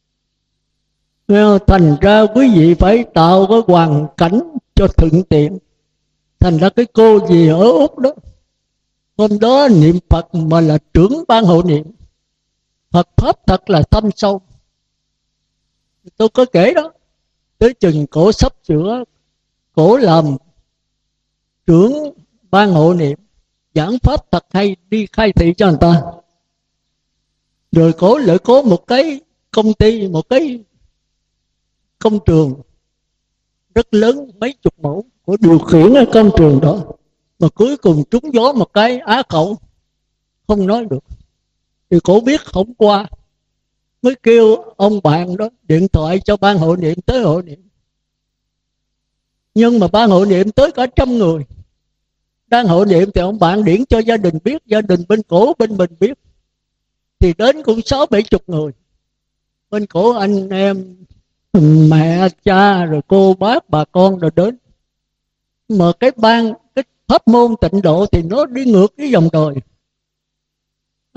Thành ra quý vị phải tạo cái hoàn cảnh cho thuận tiện. Thành ra cái cô gì ở Úc đó, hôm đó niệm Phật mà là trưởng ban hộ niệm, Phật pháp thật là thâm sâu. Tôi có kể đó, tới chừng cổ sắp sửa, cổ làm trưởng ban hộ niệm, giảng pháp thật hay, đi khai thị cho người ta. Rồi cổ lại có một cái công ty, một cái công trường rất lớn, mấy chục mẫu, cổ điều khiển ở công trường đó. Mà cuối cùng trúng gió một cái á khẩu, không nói được. Thì cổ biết không qua, mới kêu ông bạn đó điện thoại cho ban hội niệm tới hội niệm. Nhưng mà ban hội niệm tới cả trăm người, đang hội niệm thì ông bạn điển cho gia đình biết, gia đình bên cổ bên mình biết, thì đến cũng sáu bảy chục người. Bên cổ anh em, mẹ cha rồi cô bác bà con rồi đến. Mà cái ban cái pháp môn tịnh độ thì nó đi ngược cái dòng đời,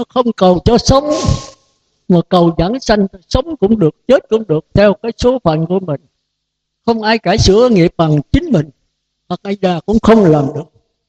Nó không cầu cho sống, mà cầu giảng sanh. Sống cũng được, chết cũng được, theo cái số phận của mình. Không ai cải sửa nghiệp bằng chính mình, hoặc ai ra cũng không làm được.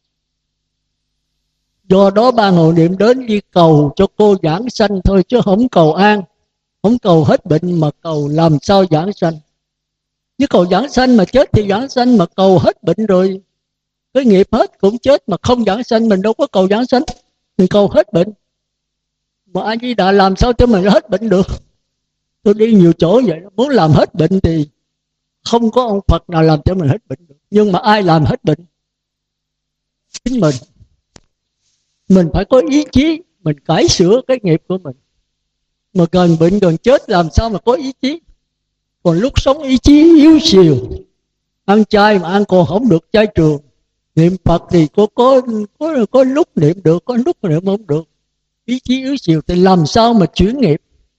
Do đó Ban Hộ Niệm đến đi cầu cho cô giảng sanh thôi, chứ không cầu an, không cầu hết bệnh, mà cầu làm sao giảng sanh. Chứ cầu giảng sanh mà chết thì giảng sanh, mà cầu hết bệnh rồi cái nghiệp hết cũng chết, mà không giảng sanh mình đâu có cầu giảng sanh, mình cầu hết bệnh. Mà A Di Đà làm sao cho mình hết bệnh được? Tôi đi nhiều chỗ vậy, muốn làm hết bệnh thì không có ông Phật nào làm cho mình hết bệnh được. Nhưng mà ai làm hết bệnh? Chính mình. Mình phải có ý chí, mình cải sửa cái nghiệp của mình. Mà gần bệnh gần chết làm sao mà có ý chí? Còn lúc sống ý chí yếu xìu, ăn chay mà ăn còn không được chay trường. Niệm Phật thì có, có, có, có lúc niệm được, có lúc niệm không được. Ý chí yếu xìu thì làm sao mà chuyển nghiệp?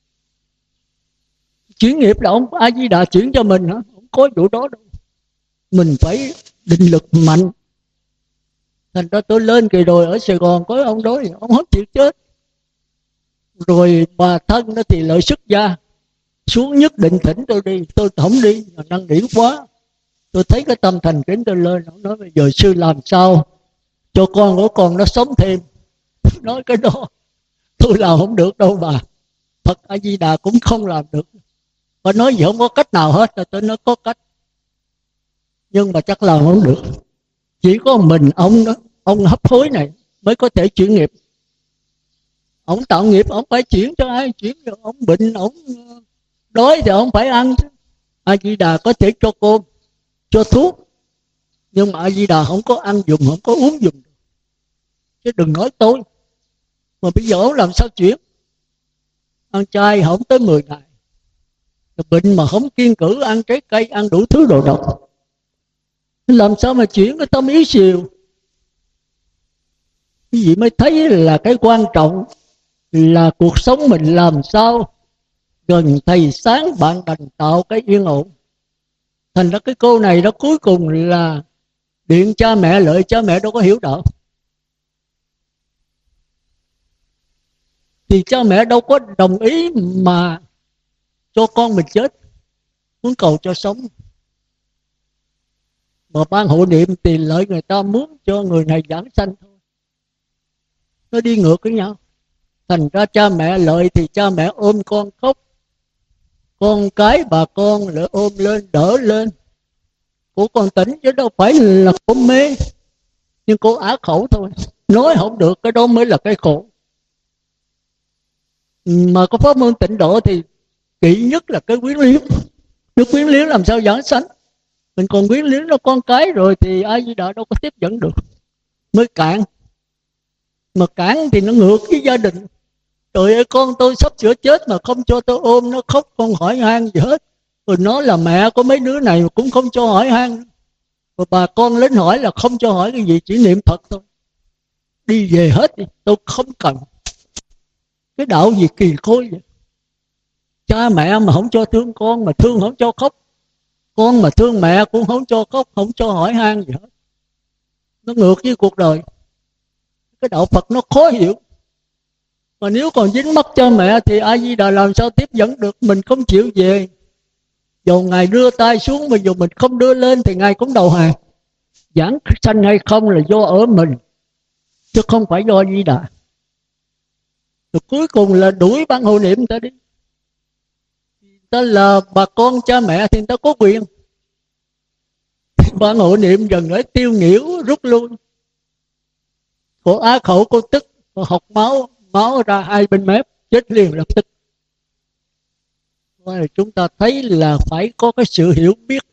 Chuyển nghiệp là ông A Di Đà chuyển cho mình hả? Không có vụ đó đâu. Mình phải định lực mạnh. Thành ra tôi lên kỳ đồi ở Sài Gòn có ông đó, ông hết chịu chết. Rồi bà thân đó thì lợi xuất gia xuống nhất định thỉnh tôi đi, tôi không đi, năn nỉ quá. Tôi thấy cái tâm thành kính tôi lên, ông nói bây giờ sư làm sao cho con của con nó sống thêm. Nói cái đó tôi làm không được đâu bà, Phật A Di Đà cũng không làm được. Bà nói gì không có cách nào hết. Tôi nói có cách, nhưng mà chắc làm không được. Chỉ có mình ông đó, ông hấp hối này mới có thể chuyển nghiệp. Ông tạo nghiệp, ông phải chuyển cho ai? Chuyển cho ông bệnh, ông đói thì ông phải ăn chứ. A Di Đà có thể cho cơm, cho thuốc, nhưng mà A Di Đà không có ăn dùng, không có uống dùng. Chứ đừng nói tôi. Mà bây giờ ông làm sao chuyển? Ăn chay không tới mười ngày, bệnh mà không kiêng cử, ăn trái cây, ăn đủ thứ đồ độc, làm sao mà chuyển cái tâm ý xìu? Cái gì mới thấy là cái quan trọng là cuộc sống mình làm sao gần thầy sáng bạn đành tạo cái yên ổn. Thành ra cái cô này đó cuối cùng là điện cha mẹ lợi, cha mẹ đâu có hiểu đạo. Thì cha mẹ đâu có đồng ý mà cho con mình chết, muốn cầu cho sống. Mà Ban Hộ Niệm thì lợi người ta muốn cho người này giảng sanh thôi. Nó đi ngược với nhau. Thành ra cha mẹ lợi thì cha mẹ ôm con khóc, con cái bà con lại ôm lên đỡ lên. Cô còn tỉnh chứ đâu phải là cô mê, nhưng cô á khẩu thôi, nói không được, cái đó mới là cái khổ. Mà có pháp môn tịnh độ thì kỹ nhất là cái quyến liếu. Nếu quyến liếu làm sao giảng sanh? Mình còn quyến liếu nó con cái rồi thì A Di Đà đâu có tiếp dẫn được, mới cạn. Mà cạn thì nó ngược với gia đình. Trời ơi, con tôi sắp sửa chết mà không cho tôi ôm nó khóc, không hỏi han gì hết. Rồi nó là mẹ của mấy đứa này cũng không cho hỏi han. Rồi bà con đến hỏi là không cho hỏi cái gì, chỉ niệm Phật thôi. Đi về hết đi, tôi không cần. Cái đạo gì kỳ khôi vậy? Cha mẹ mà không cho thương con, mà thương không cho khóc. Con mà thương mẹ cũng không cho khóc, không cho hỏi han gì hết. Nó ngược với cuộc đời. Cái đạo Phật nó khó hiểu. Mà nếu còn dính mắc cha mẹ thì A Di Đà làm sao tiếp dẫn được? Mình không chịu về, dù Ngài đưa tay xuống mà dù mình không đưa lên thì Ngài cũng đầu hàng. Giảng sanh hay không là do ở mình, chứ không phải do A Di Đà. Rồi cuối cùng là đuổi Ban Hộ Niệm người ta đi. Người ta là bà con cha mẹ thì người ta có quyền. Ban Hộ Niệm dần ấy tiêu nghỉu rút lui. Cô á khẩu cô tức, cô học máu, máu ra hai bên mép, chết liền lập tức. Chúng ta thấy là phải có cái sự hiểu biết.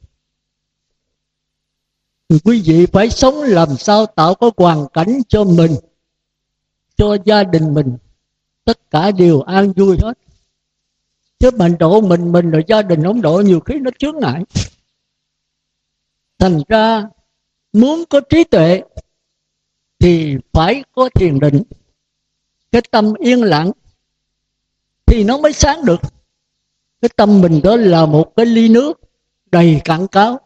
Quý vị phải sống làm sao tạo có hoàn cảnh cho mình, cho gia đình mình, tất cả đều an vui hết. Chứ mình độ mình mình rồi gia đình không độ, nhiều khi nó chướng ngại. Thành ra muốn có trí tuệ thì phải có thiền định, cái tâm yên lặng thì nó mới sáng được. Cái tâm mình đó là một cái ly nước đầy cạn cáo.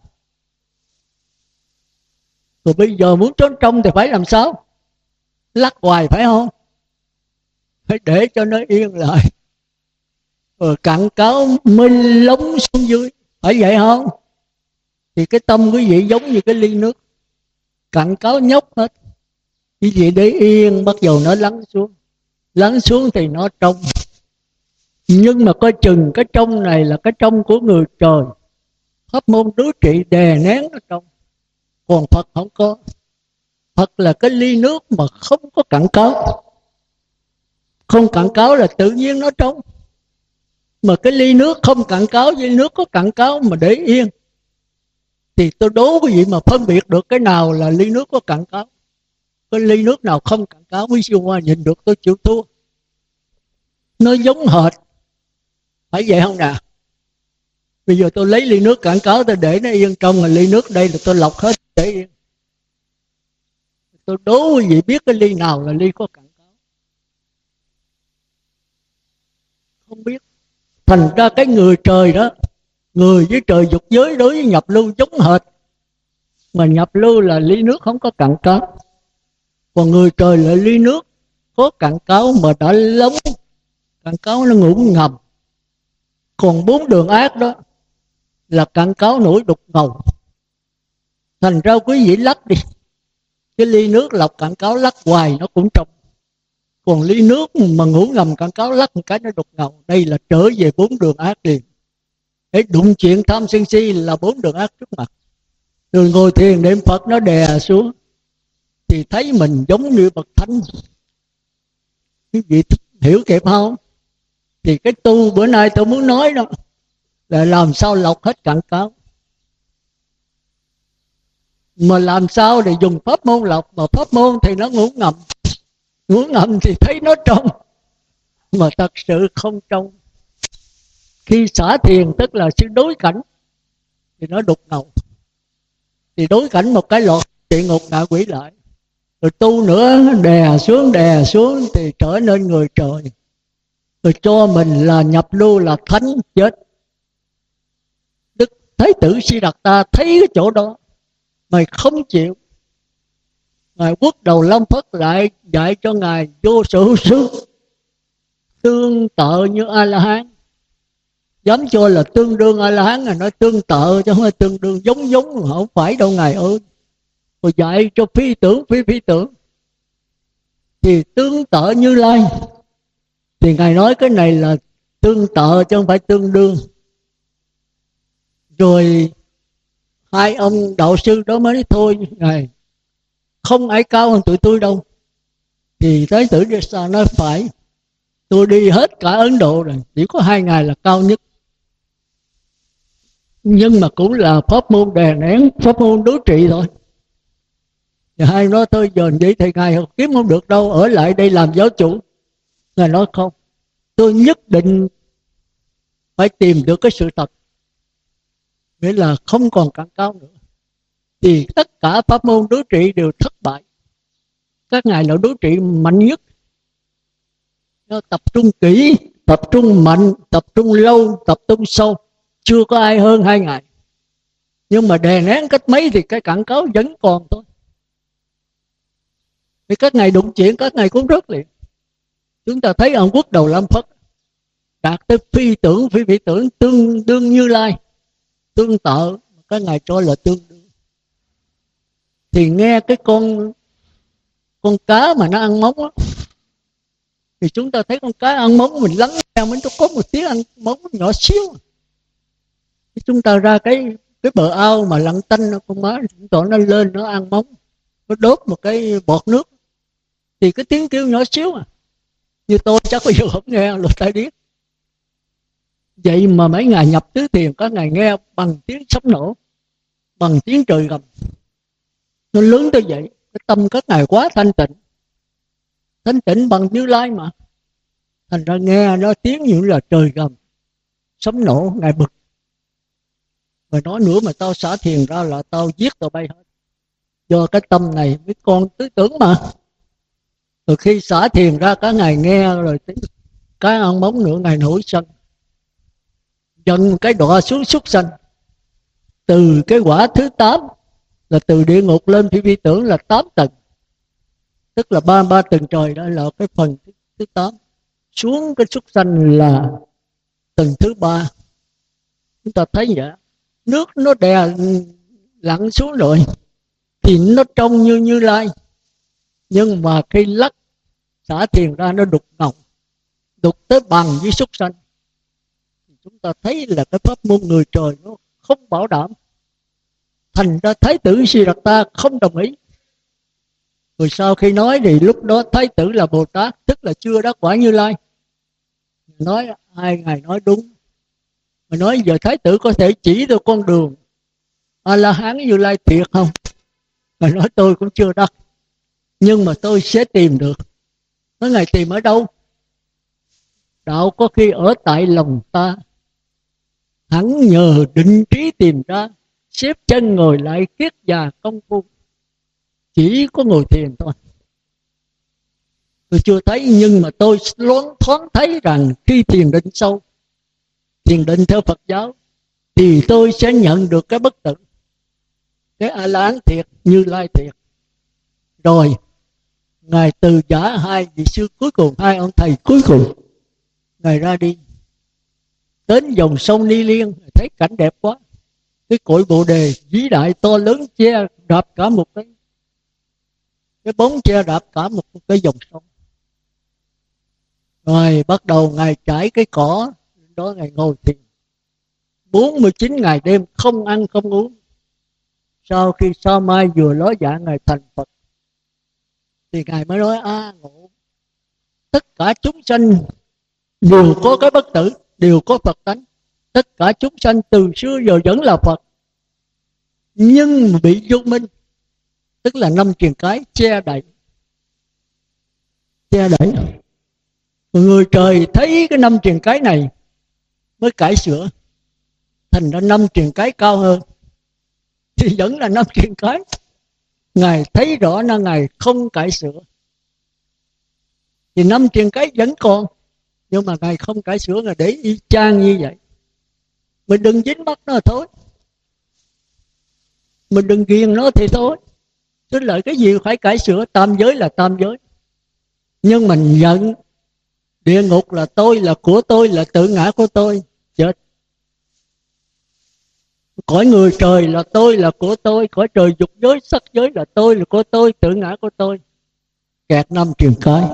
Rồi bây giờ muốn trốn trong thì phải làm sao? Lắc hoài phải không? phải để cho nó yên lại, rồi cặn cáo mới lống xuống dưới, phải vậy không? Thì cái tâm quý vị giống như cái ly nước, cặn cáo nhóc hết, quý vị để yên, bắt đầu nó lắng xuống, lắng xuống thì nó trong. Nhưng mà coi chừng cái trong này là cái trong của người trời, pháp môn đối trị đè nén nó trong, còn Phật không có. Phật là cái ly nước mà không có cặn cáo, không cặn cáo là tự nhiên nó trong. Mà cái ly nước không cặn cáo với nước có cặn cáo mà để yên, thì tôi đố quý vị mà phân biệt được cái nào là ly nước có cặn cáo, cái ly nước nào không cặn cáo, quý siêu hoa nhìn được tôi chịu thua. Nó giống hệt, phải vậy không nào? Bây giờ tôi lấy ly nước cặn cáo tôi để nó yên trong, là ly nước đây là tôi lọc hết để yên. Tôi đố quý vị biết cái ly nào là ly có cặn cáo? Không biết. Thành ra cái người trời đó, người với trời dục giới đối với nhập lưu giống hệt. Mà nhập lưu là ly nước không có cặn cáo, còn người trời là ly nước có cặn cáo mà đã lóng, cặn cáo nó ngủ ngầm. Còn bốn đường ác đó là cặn cáo nổi đục ngầu. Thành ra quý vị lắc đi, cái ly nước lọc cặn cáo lắc hoài nó cũng trong. Còn ly nước mà ngủ ngầm cặn cáo lắc một cái nó đục ngầu. Đây là trở về bốn đường ác liền. Để đụng chuyện tham sân si là bốn đường ác trước mặt. Rồi ngồi thiền niệm Phật nó đè xuống, thì thấy mình giống như bậc thánh. Quý vị hiểu kịp không? Thì cái tu bữa nay tôi muốn nói đó là làm sao lọc hết cặn cáo. Mà làm sao để dùng pháp môn lọc, mà pháp môn thì nó ngủ ngầm. Ngủ ngầm thì thấy nó trong, mà thật sự không trong. Khi xả thiền tức là sự đối cảnh, thì nó đục ngầu. Thì đối cảnh một cái lọt địa ngục ngạ quỷ lại. Rồi tu nữa đè xuống đè xuống thì trở nên người trời. Rồi cho mình là nhập lưu là thánh chết. Đức Thái tử Si Đạt Ta thấy cái chỗ đó, mày không chịu. Ngài Quốc Đầu Lâm Phất lại dạy cho Ngài vô sự sư, tương tự như A-la-hán. Dám cho là tương đương A-la-hán, Ngài nói tương tự chứ không phải tương đương, giống giống, không phải đâu Ngài ơi. Rồi dạy cho phi tưởng phi phi tưởng, thì tương tự Như Lai. Thì Ngài nói cái này là tương tự chứ không phải tương đương. Rồi hai ông đạo sư đó mới nói thôi Ngài, không ai cao hơn tụi tôi đâu. Thì Thái tử Đi Sa nói phải, tôi đi hết cả Ấn Độ rồi, chỉ có hai ngài là cao nhất. Nhưng mà cũng là pháp môn đè nén, pháp môn đối trị thôi. Thì hai nói thôi giờ vậy thì ngài kiếm không được đâu, ở lại đây làm giáo chủ. Ngài nói không, tôi nhất định phải tìm được cái sự thật, nghĩa là không còn cặn cáo nữa. Thì tất cả pháp môn đối trị đều thất bại. Các ngài là đối trị mạnh nhất. Nó tập trung kỹ, tập trung mạnh, tập trung lâu, tập trung sâu, chưa có ai hơn hai ngài. Nhưng mà đè nén cách mấy thì cái cặn cáo vẫn còn thôi. Thì các ngài đụng chuyện các ngài cũng rớt liền. Chúng ta thấy ông Quốc Đầu Lâm Phất đạt tới phi tưởng phi phi tưởng, tương đương Như Lai, tương tự, các ngài cho là tương đương. Thì nghe cái con con cá mà nó ăn móng á, thì chúng ta thấy con cá ăn móng, mình lắng nghe mình có một tiếng ăn móng nhỏ xíu. Thì chúng ta ra cái cái bờ ao mà lặng tanh, con má chúng ta nó lên nó ăn móng, nó đốt một cái bọt nước, thì cái tiếng kêu nhỏ xíu à, như tôi chắc bây giờ không nghe lỗ tai điếc. Vậy mà mấy ngày nhập tứ thiền các ngài nghe bằng tiếng sấm nổ, bằng tiếng trời gầm, nó lớn tới vậy. Cái tâm các ngài quá thanh tịnh, thanh tịnh bằng Như Lai mà, thành ra nghe nó tiếng như là trời gầm sấm nổ. Ngài bực rồi nói nữa mà tao xả thiền ra là tao giết tao bay hết, do cái tâm này với con tứ tưởng mà. Rồi khi xả thiền ra các ngài nghe rồi cái ăn móng nữa, ngài nổi sân, dần cái đọa xuống súc sanh. Từ cái quả thứ tám là từ địa ngục lên phi phi tưởng là tám tầng, tức là ba ba tầng trời, đó là cái phần thứ, thứ tám. xuống cái súc sanh là tầng thứ ba. Chúng ta thấy vậy, nước nó đè lặn xuống rồi thì nó trông như Như Lai, nhưng mà khi lắc xả thiền ra nó đục ngầu, đục tới bằng với súc sanh. Chúng ta thấy là cái pháp môn người trời nó không bảo đảm. Thành ra Thái tử Siddhartha không đồng ý. Rồi sau khi nói thì lúc đó Thái tử là Bồ Tát, tức là chưa đắc quả Như Lai. Nói hai ngài nói đúng. Mà nói giờ Thái tử có thể chỉ tôi con đường A-la-hán Như Lai thiệt không? Mà nói tôi cũng chưa đắc, nhưng mà tôi sẽ tìm được. Nói ngài tìm ở đâu? Đạo có khi ở tại lòng ta, hẳn nhờ định trí tìm ra, xếp chân ngồi lại kiết già công phu. Chỉ có ngồi thiền thôi. Tôi chưa thấy, nhưng mà tôi loáng thoáng thấy rằng khi thiền định sâu, thiền định theo Phật giáo, thì tôi sẽ nhận được cái bất tử, cái A-la-hán thiệt, Như Lai thiệt. Rồi ngài từ giả hai vị sư cuối cùng, hai ông thầy cuối cùng, ngài ra đi đến dòng sông Ni Liên, thấy cảnh đẹp quá, cái cội Bồ Đề vĩ đại to lớn che đạp cả một cái cái bóng che đạp cả một cái dòng sông. Rồi bắt đầu ngài trải cái cỏ đó, ngài ngồi thiền bốn mươi chín ngày đêm, không ăn không uống. Sau khi sao mai vừa ló dạ ngài thành Phật, thì ngài mới nói: a à, ngộ, tất cả chúng sanh đều có cái bất tử, đều có Phật tánh. Tất cả chúng sanh từ xưa giờ vẫn là Phật, nhưng mà bị vô minh, tức là năm truyền cái che đậy, che đậy. Người trời thấy cái năm truyền cái này mới cải sửa, thành ra năm truyền cái cao hơn, thì vẫn là năm truyền cái. Ngài thấy rõ là ngài không cải sửa, thì năm truyền cái vẫn còn, nhưng mà ngài không cải sửa, ngài để y chang như vậy. Mình đừng dính mắt nó thôi, mình đừng ghiền nó thì thôi. Tức là cái gì phải cải sửa, tam giới là tam giới, nhưng mình nhận địa ngục là tôi, là của tôi, là tự ngã của tôi, chết. Cõi người trời là tôi, là của tôi, cõi trời dục giới sắc giới là tôi, là của tôi, tự ngã của tôi, kẹt năm truyền cái.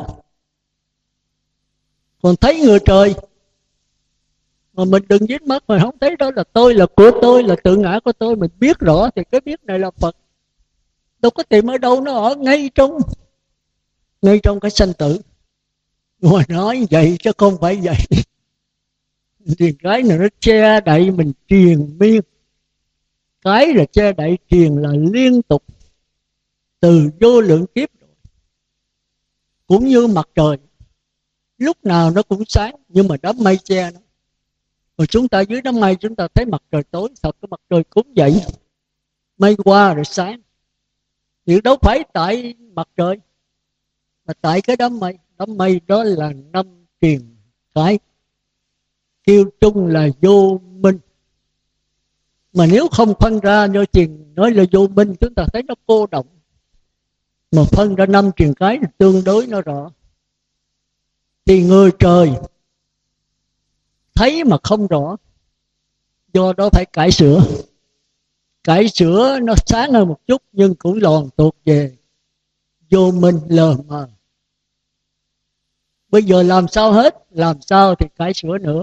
Còn thấy người trời mà mình đừng dính mắt, mà không thấy đó là tôi, là của tôi, là tự ngã của tôi, mình biết rõ thì cái biết này là Phật. Đâu có tìm ở đâu, nó ở ngay trong ngay trong cái sanh tử. Mà nói vậy chứ không phải vậy. Thì cái này nó che đậy mình triền miên. Cái là che đậy, triền là liên tục từ vô lượng kiếp rồi. Cũng như mặt trời, lúc nào nó cũng sáng, nhưng mà đám mây che nó. Rồi chúng ta dưới đám mây chúng ta thấy mặt trời tối, thật cái mặt trời cũng vậy, mây qua rồi sáng. Thì đâu phải tại mặt trời, mà tại cái đám mây. Đám mây đó là năm truyền cái, kêu chung là vô minh. Mà nếu không phân ra do truyền nói là vô minh, chúng ta thấy nó cô động. Mà phân ra năm truyền cái thì tương đối nó rõ. Thì người trời thấy mà không rõ, do đó phải cải sửa. Cải sửa nó sáng hơn một chút, nhưng cũng lòn tuột về vô minh lờ mờ. Bây giờ làm sao hết, làm sao thì cải sửa nữa.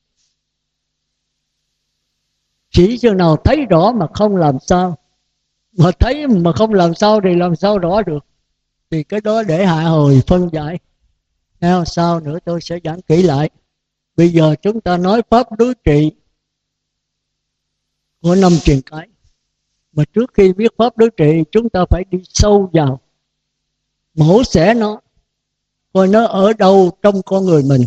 Chỉ chừng nào thấy rõ mà không làm sao. Mà thấy mà không làm sao thì làm sao rõ được. Thì cái đó để hạ hồi phân giải. Nào, sau nữa tôi sẽ giảng kỹ lại. Bây giờ chúng ta nói pháp đối trị của năm truyền cái. Mà trước khi biết pháp đối trị, chúng ta phải đi sâu vào, mổ xẻ nó, coi nó ở đâu trong con người mình.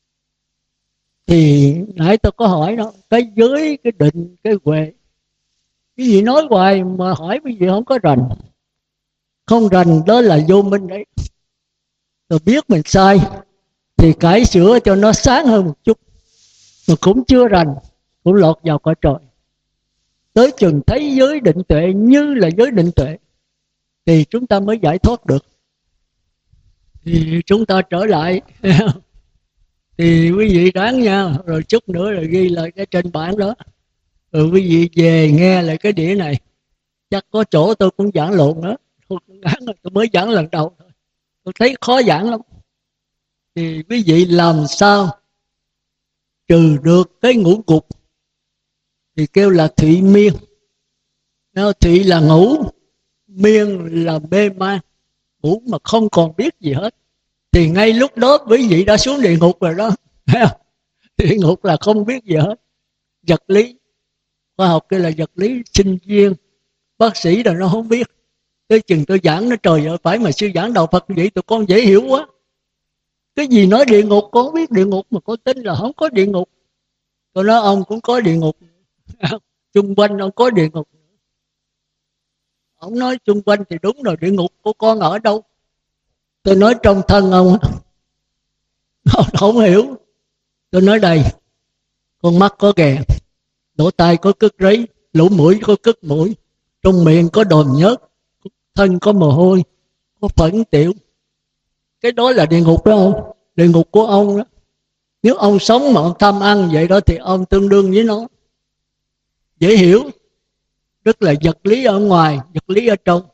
Thì nãy tôi có hỏi nó, cái giới, cái định, cái huệ, cái gì nói hoài mà hỏi cái gì không có rành. Không rành đó là vô minh đấy. Rồi biết mình sai thì cải sửa cho nó sáng hơn một chút. Mà cũng chưa rành, cũng lọt vào cõi trời. Tới chừng thấy giới định tuệ như là giới định tuệ thì chúng ta mới giải thoát được. Thì chúng ta trở lại Thì quý vị đoán nha, rồi chút nữa là ghi lại cái trên bảng đó, rồi quý vị về nghe lại cái đĩa này. Chắc có chỗ tôi cũng giảng lộn nữa, tôi, tôi mới giảng lần đầu thôi, tôi thấy khó giảng lắm. Thì quý vị làm sao trừ được cái ngũ cục thì kêu là thụy miên. Thụy là ngủ, miên là mê man, ngủ mà không còn biết gì hết. Thì ngay lúc đó quý vị đã xuống địa ngục rồi đó. Địa ngục là không biết gì hết. Vật lý, khoa học kia là vật lý, sinh viên, bác sĩ rồi nó không biết. Tới chừng tôi giảng nó trời ơi, phải mà sư giảng đạo Phật vậy tụi con dễ hiểu quá. Cái gì nói địa ngục, con biết địa ngục mà con tin là không có địa ngục. Tôi nói ông cũng có địa ngục, chung quanh ông có địa ngục. Ông nói chung quanh thì đúng rồi, địa ngục của con ở đâu? Tôi nói trong thân ông. Ông không hiểu. Tôi nói đây, con mắt có ghè, lỗ tai có cứt rấy, lỗ mũi có cứt mũi, trong miệng có đờm nhớt, thân có mồ hôi, có phẫn tiểu. Cái đó là địa ngục đó không? Địa ngục của ông đó. Nếu ông sống mà ông tham ăn vậy đó thì ông tương đương với nó. Dễ hiểu. Tức là vật lý ở ngoài, vật lý ở trong.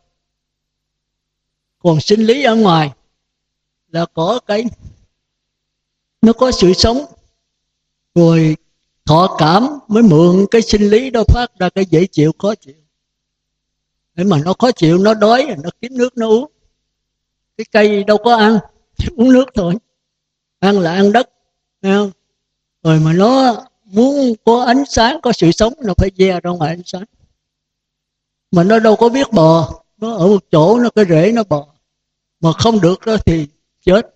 Còn sinh lý ở ngoài là có cái, nó có sự sống. Rồi thọ cảm mới mượn cái sinh lý đó phát ra cái dễ chịu khó chịu. Để mà nó khó chịu, nó đói, nó kiếm nước nó uống. Cái cây đâu có ăn, chỉ uống nước thôi. Ăn là ăn đất, thấy không? Rồi mà nó muốn có ánh sáng, có sự sống, nó phải gieo ra ngoài ánh sáng. Mà nó đâu có biết bò, nó ở một chỗ, nó cái rễ nó bò. Mà không được đó thì chết.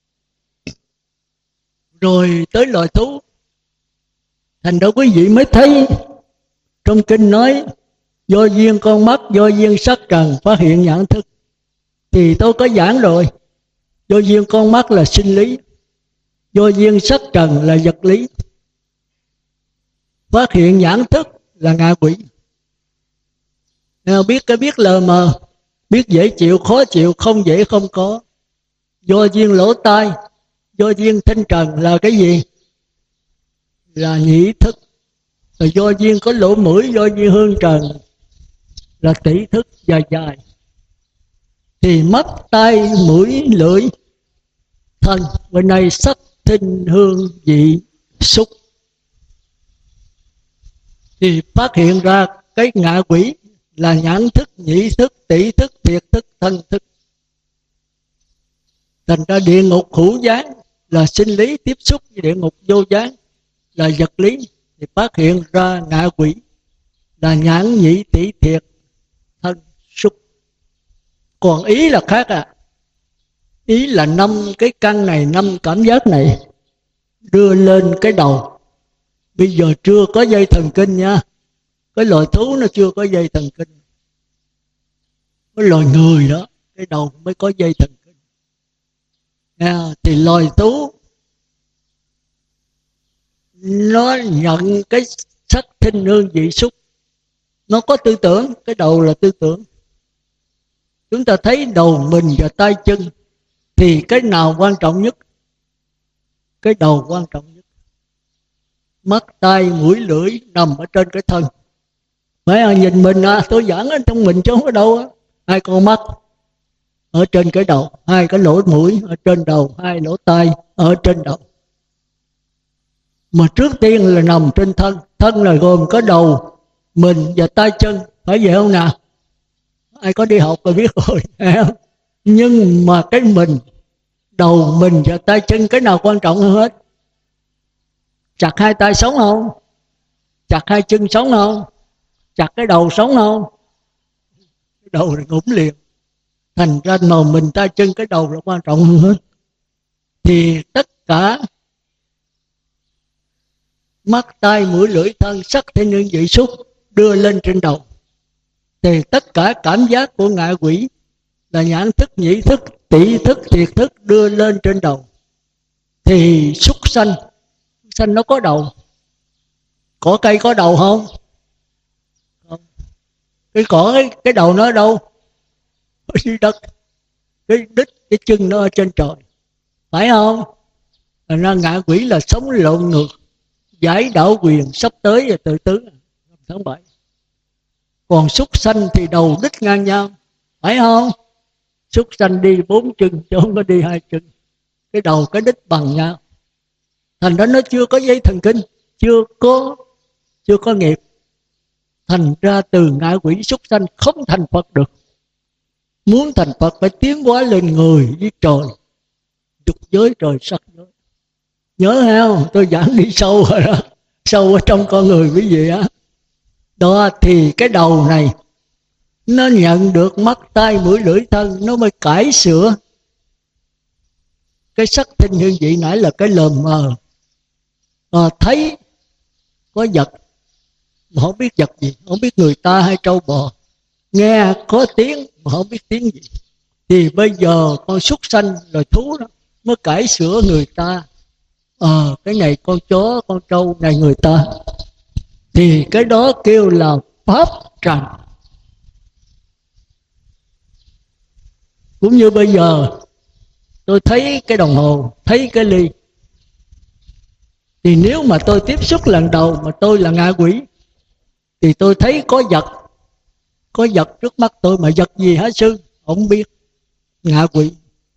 Rồi tới loài thú. Thành ra quý vị mới thấy trong kinh nói do duyên con mắt, do duyên sắc trần phát hiện nhãn thức. Thì tôi có giảng rồi. Do duyên con mắt là sinh lý, do duyên sắc trần là vật lý, phát hiện nhãn thức là ngạ quỷ. Biết cái biết lờ mờ, biết dễ chịu khó chịu, không dễ không có. Do duyên lỗ tai, do duyên thanh trần là cái gì? Là nhĩ thức. Rồi do duyên có lỗ mũi, do duyên hương trần là tỷ thức dài dài. Thì mắt, tai, mũi, lưỡi, thân, bên này sắc, thinh, hương, vị, xúc. Thì phát hiện ra cái ngạ quỷ là nhãn thức, nhĩ thức, tỷ thức, thiệt thức, thân thức. Thành ra địa ngục hữu gián là sinh lý tiếp xúc với địa ngục vô gián là vật lý. Thì phát hiện ra ngạ quỷ là nhãn, nhĩ, tỷ, thiệt, thân, xúc. Còn ý là khác à. Ý là năm cái căn này, năm cảm giác này đưa lên cái đầu. Bây giờ chưa có dây thần kinh nha. Cái loài thú nó chưa có dây thần kinh. Cái loài người đó, cái đầu mới có dây thần kinh. À, thì loài thú nó nhận cái sắc thinh hương vị xúc, nó có tư tưởng. Cái đầu là tư tưởng. Chúng ta thấy đầu mình và tay chân thì cái nào quan trọng nhất? Cái đầu quan trọng nhất. Mắt, tai, mũi, lưỡi nằm ở trên cái thân. Mấy ai nhìn mình à, tôi giảng ở trong mình chứ không ở đâu á. Hai con mắt ở trên cái đầu, hai cái lỗ mũi ở trên đầu, hai lỗ tai ở trên đầu. Mà trước tiên là nằm trên thân. Thân là gồm có đầu, mình và tay chân. Phải vậy không nào? Ai có đi học rồi biết rồi. Nhưng mà cái mình, đầu, mình và tay chân, cái nào quan trọng hơn hết? Chặt hai tay sống không? Chặt hai chân sống không? Chặt cái đầu sống không? Cái đầu là ngủm liền. Thành ra mà mình, tay chân, cái đầu là quan trọng hơn hết. Thì tất cả mắt, tai, mũi, lưỡi, thân, sắc, thinh, hương, vị, xúc đưa lên trên đầu. Thì tất cả cảm giác của ngạ quỷ là nhãn thức, nhĩ thức, tỷ thức, thiệt thức đưa lên trên đầu. Thì súc sanh, sanh nó có đầu. Cỏ cây có đầu không? Không. Cái cỏ, cái, cái đầu nó ở đâu? Ở dưới đất. Cái đít, cái chân nó ở trên trời. Phải không? Ra ngạ quỷ là sống lộn ngược, giải đảo quyền sắp tới và tự tứ tháng bảy. Còn súc sanh thì đầu đích ngang nhau, phải không? Súc sanh đi bốn chân chứ không có đi hai chân, cái đầu cái đích bằng nhau. Thành ra nó chưa có dây thần kinh, chưa có chưa có nghiệp. Thành ra từ ngạ quỷ súc sanh không thành Phật được. Muốn thành Phật phải tiến hóa lên người với trời, dục giới trời sắc giới. Nhớ không? Tôi giảng đi sâu rồi đó, sâu ở trong con người quý vị á. Đó thì cái đầu này nó nhận được mắt tai mũi lưỡi thân, nó mới cải sửa cái sắc thinh hương vị nãy là cái lờ mờ. À, thấy có vật mà không biết vật gì, không biết người ta hay trâu bò. Nghe có tiếng mà không biết tiếng gì. Thì bây giờ con súc sanh rồi thú đó mới cải sửa người ta. Ờ à, cái này con chó, con trâu, này người ta. Thì cái đó kêu là pháp trần. Cũng như bây giờ tôi thấy cái đồng hồ, thấy cái ly, thì nếu mà tôi tiếp xúc lần đầu mà tôi là ngạ quỷ, thì tôi thấy có vật, có vật trước mắt tôi, mà vật gì hả sư? Không biết, ngạ quỷ.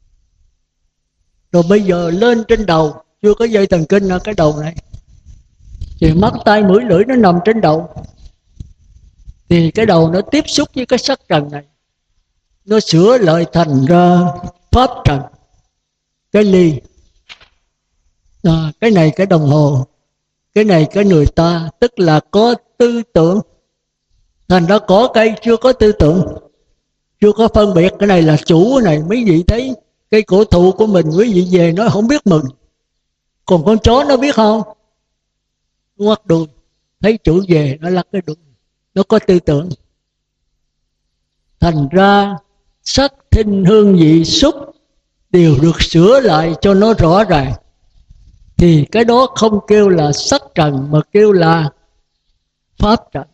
Rồi bây giờ lên trên đầu, chưa có dây thần kinh ở cái đầu này, thì mắt tai mũi lưỡi nó nằm trên đầu, thì cái đầu nó tiếp xúc với cái sắc trần này, nó sửa lại thành ra pháp trần. Cái ly, à, cái này cái đồng hồ, cái này cái người ta, tức là có tư tưởng. Thành ra có cây chưa có tư tưởng, chưa có phân biệt. Cái này là chủ, cái này mấy vị thấy cây cổ thụ của mình, quý vị về nó không biết mừng. Còn con chó nó biết không? Nó ngoắt đuôi, thấy chủ về nó lắc cái đuôi, nó có tư tưởng. Thành ra sắc thinh hương vị xúc đều được sửa lại cho nó rõ ràng. Thì cái đó không kêu là sắc trần, mà kêu là pháp trần.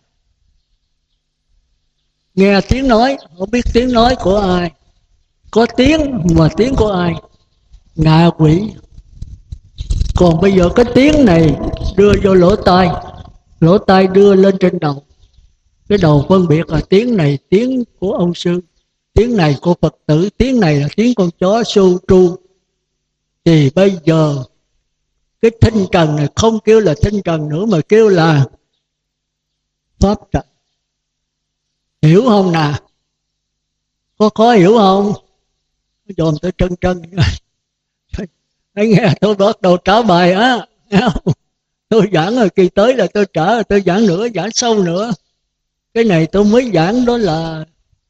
Nghe tiếng nói, không biết tiếng nói của ai, có tiếng mà tiếng của ai? Ngạ quỷ. Còn bây giờ cái tiếng này đưa vô lỗ tai, lỗ tai đưa lên trên đầu, cái đầu phân biệt là tiếng này tiếng của ông sư, tiếng này của Phật tử, tiếng này là tiếng con chó su tru. Thì bây giờ cái thinh trần này không kêu là thinh trần nữa, mà kêu là pháp trần. Hiểu không nào? Có khó hiểu không? Dòm tôi trân trân. Thấy nghe tôi bắt đầu trả bài á. Tôi giảng rồi, kỳ tới là tôi trả, rồi tôi giảng nữa, giảng sâu nữa. Cái này tôi mới giảng đó là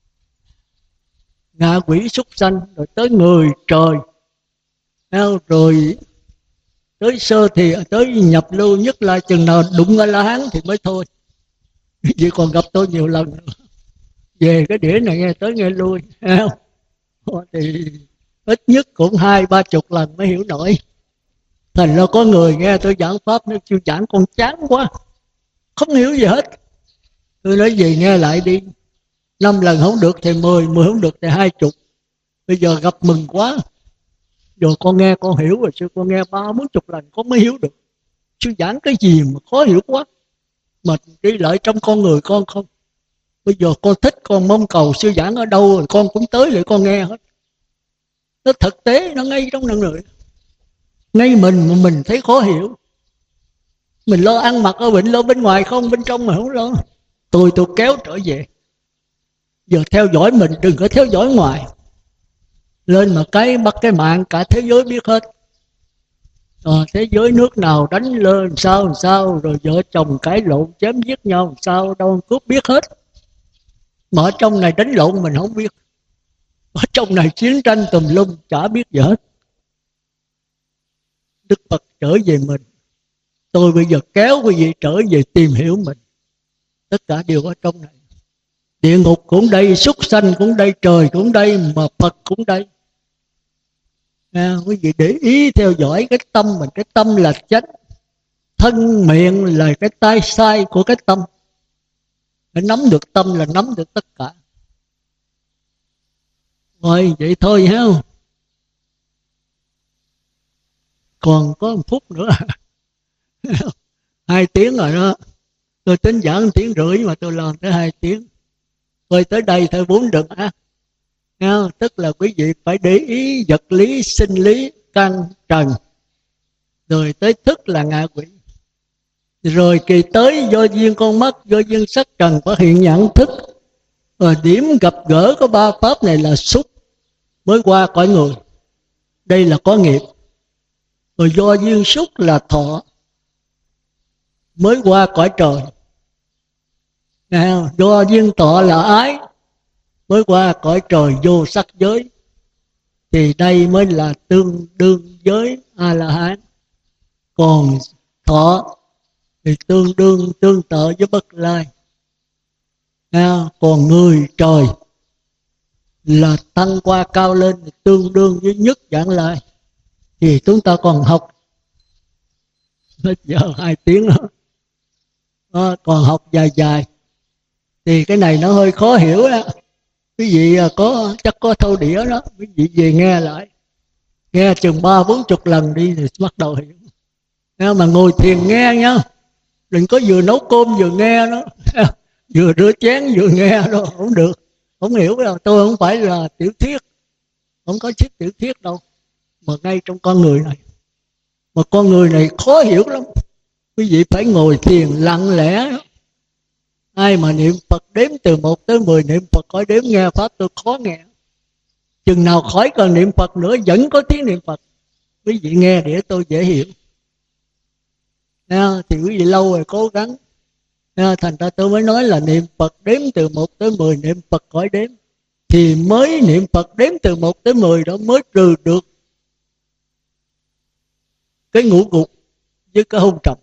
ngạ quỷ súc sanh, rồi tới người trời, rồi tới sơ thì tới nhập lưu nhất là chừng nào đụng A La Hán thì mới thôi. Vì còn gặp tôi nhiều lần nữa. Về cái đĩa này nghe tới nghe lui, không? Thì ít nhất cũng hai ba chục lần mới hiểu nổi. Thành ra có người nghe tôi giảng pháp, nó kêu giảng con chán quá, không hiểu gì hết. Tôi nói gì nghe lại đi, năm lần không được thì mười, mười không được thì hai chục. Bây giờ gặp mừng quá, rồi con nghe con hiểu rồi, sư con nghe ba bốn chục lần con mới hiểu được. Sư giảng cái gì mà khó hiểu quá, mà đi lại trong con người con không. Bây giờ con thích, con mong cầu sư giảng ở đâu rồi con cũng tới lại con nghe hết. Nó thực tế, nó ngay trong năng lượng. Ngay mình mà mình thấy khó hiểu. Mình lo ăn mặc ở bệnh, lo bên ngoài không, bên trong mà không lo. Tôi tôi kéo trở về. Giờ theo dõi mình, đừng có theo dõi ngoài. Lên mà cái bắt cái mạng cả thế giới biết hết. À, thế giới nước nào đánh lên sao làm sao, rồi vợ chồng cãi lộn chém giết nhau làm sao, đâu cướp biết hết. Mà ở trong này đánh lộn mình không biết, ở trong này chiến tranh tùm lum chả biết gì hết. Đức Phật trở về mình, tôi bây giờ kéo quý vị trở về tìm hiểu mình. Tất cả đều ở trong này. Địa ngục cũng đây, súc sanh cũng đây, trời cũng đây, mà Phật cũng đây. À, quý vị để ý theo dõi cái tâm mình. Cái tâm là chánh, thân miệng là cái tay sai của cái tâm. Phải nắm được tâm là nắm được tất cả. Rồi vậy thôi ha. còn có một phút nữa. Hai tiếng rồi đó. Tôi tính giảng một tiếng rưỡi mà tôi làm tới hai tiếng. Rồi tới đây thôi bốn đừng á. Tức là quý vị phải để ý vật lý, sinh lý, căn, trần. Rồi tới thức là ngạ quỷ. Rồi kỳ tới do duyên con mắt, do duyên sắc trần có hiện nhãn thức. Rồi điểm gặp gỡ có ba pháp này là xúc mới qua cõi người. Đây là có nghiệp. Rồi do duyên xúc là thọ mới qua cõi trời. Do duyên thọ là ái mới qua cõi trời vô sắc giới. Thì đây mới là tương đương với A-la-hán. Còn thọ thì tương đương tương tự với Bất Lai. Còn người trời là tăng qua cao lên tương đương với nhất Vãng Lai. Thì chúng ta còn học hết giờ hai tiếng đó. Đó, còn học dài dài thì cái này nó hơi khó hiểu đó. Quý vị có chắc có thâu đĩa đó, quý vị về nghe lại, nghe chừng ba bốn chục lần đi thì bắt đầu hiểu. Nếu mà ngồi thiền nghe nhá, đừng có vừa nấu cơm vừa nghe đó, vừa rửa chén vừa nghe đó, không được, không hiểu đâu. Tôi không phải là tiểu thuyết, không có chiếc tiểu thuyết đâu, mà ngay trong con người này, mà con người này khó hiểu lắm. Quý vị phải ngồi thiền lặng lẽ đó. Ai mà niệm Phật đếm từ một tới mười niệm Phật khỏi đếm nghe pháp tôi khó nghe. Chừng nào khỏi cần niệm Phật nữa vẫn có tiếng niệm Phật. Quý vị nghe để tôi dễ hiểu. Nha, thì quý vị lâu rồi cố gắng. Nha, thành ra tôi mới nói là niệm Phật đếm từ một tới mười niệm Phật khỏi đếm. Thì mới niệm Phật đếm từ một tới mười đó mới trừ được cái ngũ gục với cái hôn trầm.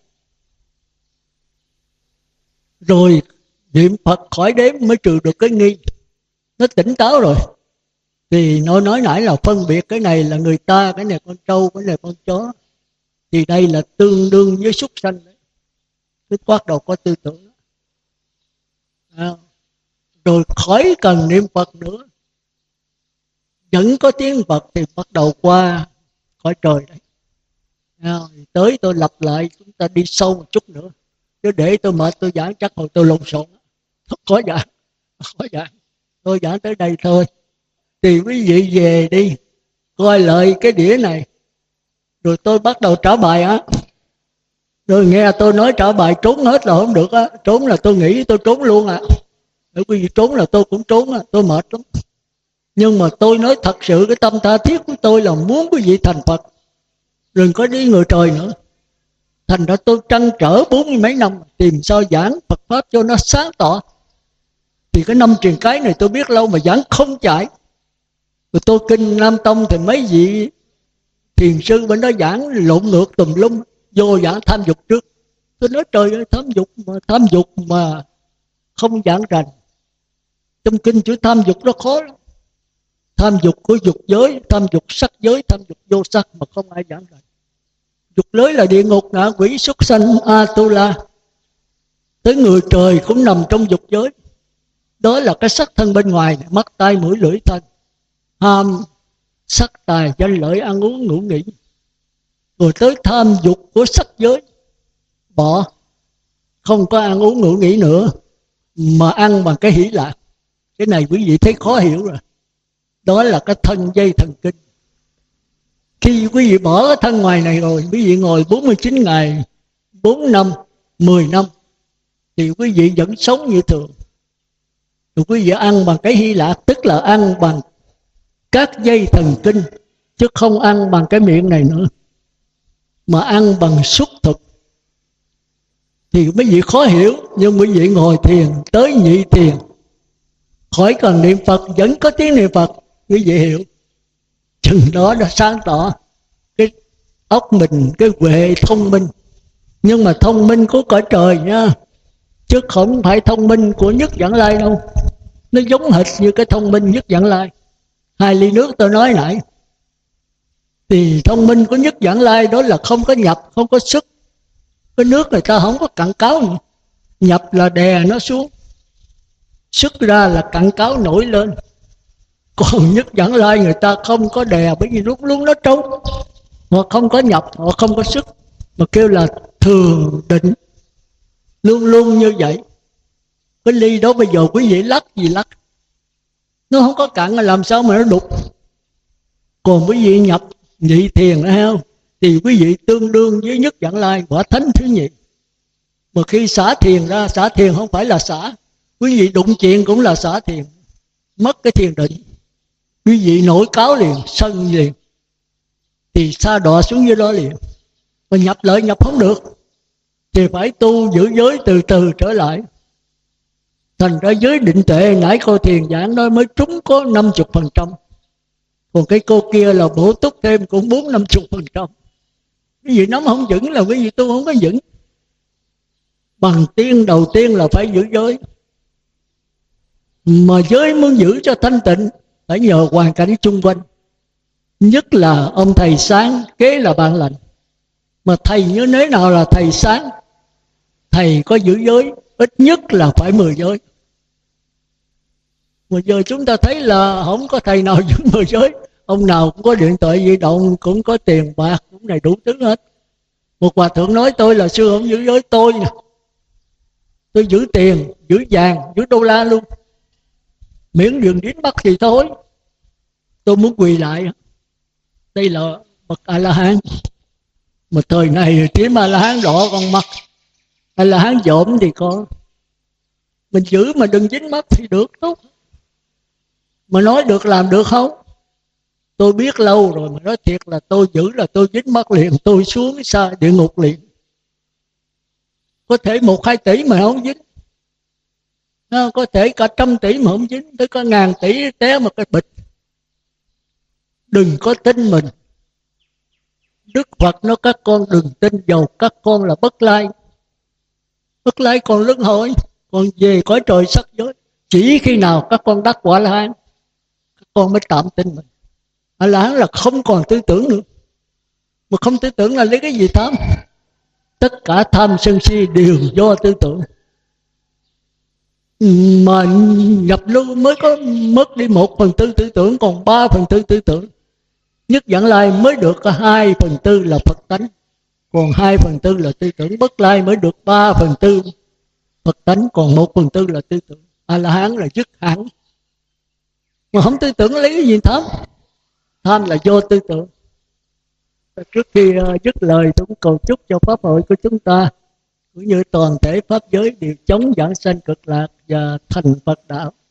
Rồi niệm Phật khỏi đếm mới trừ được cái nghi. Nó tỉnh táo rồi. Thì nó nói nãy là phân biệt cái này là người ta, cái này con trâu, cái này con chó. Thì đây là tương đương với súc sanh đấy. Cái bắt đầu có tư tưởng. À, rồi khỏi cần niệm Phật nữa, vẫn có tiếng Phật thì bắt đầu qua cõi trời đấy. À, tới tôi lặp lại, chúng ta đi sâu một chút nữa. Chứ để tôi mệt tôi giảng chắc hồi tôi lộn xộn. Khó giảng, khó giảng. Tôi giảng tới đây thôi. Thì quý vị về đi, coi lại cái đĩa này. Rồi tôi bắt đầu trả bài á. Rồi nghe tôi nói trả bài trốn hết là không được á. Trốn là tôi nghĩ tôi trốn luôn à. Nếu quý vị trốn là tôi cũng trốn á, tôi mệt lắm. Nhưng mà tôi nói thật sự cái tâm tha thiết của tôi là muốn quý vị thành Phật. Đừng có đi người trời nữa. Thành ra tôi trăn trở bốn mươi mấy năm tìm sao giảng Phật Pháp cho nó sáng tỏ. Thì cái năm truyền cái này tôi biết lâu mà giảng không chạy. Rồi tôi kinh Nam Tông thì mấy vị thiền sư bên đó giảng lộn ngược tùm lum, vô giảng tham dục trước. Tôi nói trời ơi, tham dục mà tham dục mà không giảng rành. Trong kinh chữ tham dục nó khó lắm. Tham dục của dục giới, tham dục sắc giới, tham dục vô sắc mà không ai giảng rành. Dục giới là địa ngục, ngạ quỷ, súc sanh, A-tu-la. Tới người trời cũng nằm trong dục giới. Đó là cái sắc thân bên ngoài, mắt, tai, mũi, lưỡi, thân. Ham, sắc, tài, danh lợi, ăn uống, ngủ nghỉ. Rồi tới tham dục của sắc giới. Bỏ, không có ăn uống, ngủ nghỉ nữa, mà ăn bằng cái hỷ lạc. Cái này quý vị thấy khó hiểu rồi. Đó là cái thân dây thần kinh. Khi quý vị bỏ cái thân ngoài này rồi, quý vị ngồi bốn mươi chín ngày, bốn năm, mười năm, thì quý vị vẫn sống như thường. Rồi quý vị ăn bằng cái hy lạc, tức là ăn bằng các dây thần kinh, chứ không ăn bằng cái miệng này nữa, mà ăn bằng xúc thực. Thì quý vị khó hiểu, nhưng quý vị ngồi thiền, tới nhị thiền, khỏi cần niệm Phật, vẫn có tiếng niệm Phật, quý vị hiểu. Chừng đó đã sáng tỏ cái óc mình, cái huệ thông minh. Nhưng mà thông minh của cõi trời nha, chứ không phải thông minh của nhất Vãng Lai đâu. Nó giống hệt như cái thông minh nhất Vãng Lai. Hai ly nước tôi nói nãy, thì thông minh của nhất Vãng Lai đó là không có nhập, không có sức. Cái nước người ta không có cặn cáo nữa. Nhập là đè nó xuống, sức ra là cặn cáo nổi lên. Còn nhất Vãng Lai người ta không có đè, bởi vì lúc lúc nó trống. Họ không có nhập, họ không có sức, mà kêu là thường định, luôn luôn như vậy. Cái ly đó bây giờ quý vị lắc gì lắc, nó không có cạn, làm sao mà nó đục. Còn quý vị nhập nhị thiền đó không, thì quý vị tương đương với nhất Vãng Lai, quả thánh thứ nhị. Mà khi xả thiền ra, xả thiền không phải là xả, quý vị đụng chuyện cũng là xả thiền, mất cái thiền định, quý vị nổi cáo liền, sân liền, thì sa đọa xuống dưới đó liền. Mà nhập lại nhập không được, thì phải tu giữ giới từ từ trở lại. Thành ra giới định tuệ nãy cô thiền giảng nói mới trúng có năm mươi phần trăm. Còn cái cô kia là bổ túc thêm cũng bốn năm mươi phần trăm. Cái gì nắm không vững là cái gì tu không có vững. Bằng tiên đầu tiên là phải giữ giới. Mà giới muốn giữ cho thanh tịnh phải nhờ hoàn cảnh chung quanh. Nhất là ông thầy sáng, kế là bạn lành. Mà thầy như thế nào là thầy sáng? Thầy có giữ giới, ít nhất là phải mười giới. Mà giờ chúng ta thấy là không có thầy nào giữ mười giới. Ông nào cũng có điện thoại di động, cũng có tiền bạc, cũng đầy đủ thứ hết. Một hòa thượng nói tôi là xưa không giữ giới, tôi nè, tôi giữ tiền, giữ vàng, giữ đô la luôn, miễn đừng dính mắt thì thôi. Tôi muốn quỳ lại. Đây là bậc A-la-hán. Mà thời này tiếng A-la-hán đỏ con mắt, A-la-hán dỗm thì có. Mình giữ mà đừng dính mắt thì được tốt. Mà nói được làm được không? Tôi biết lâu rồi mà nói thiệt là tôi giữ là tôi dính mắt liền, tôi xuống xa địa ngục liền. Có thể một hai tỷ mà không dính, có thể cả trăm tỷ mà không dính, tới có ngàn tỷ té một cái bịch. Đừng có tin mình. Đức Phật nói các con đừng tin dầu các con là bất lai. Bất lai còn luân hồi, còn về cõi trời sắc giới. Chỉ khi nào các con đắc quả La-hán, các con mới tạm tin mình. A-la-hán là không còn tư tưởng nữa. Mà không tư tưởng là lấy cái gì tham? Tất cả tham sân si đều do tư tưởng. Mà nhập lưu mới có mất đi một phần tư tư tưởng, còn ba phần tư tư tưởng. Nhất Vãng Lai mới được có hai phần tư là Phật tánh, còn hai phần tư là tư tưởng. Bất Lai mới được ba phần tư Phật tánh, còn một phần tư là tư tưởng. A-la-hán là dứt hẳn. Mà không tư tưởng lấy cái gì tham? Tham là do tư tưởng. Trước khi dứt lời tôi cũng cầu chúc cho pháp hội của chúng ta cũng như toàn thể pháp giới đều chống giảng sanh cực lạc và thành Phật đạo.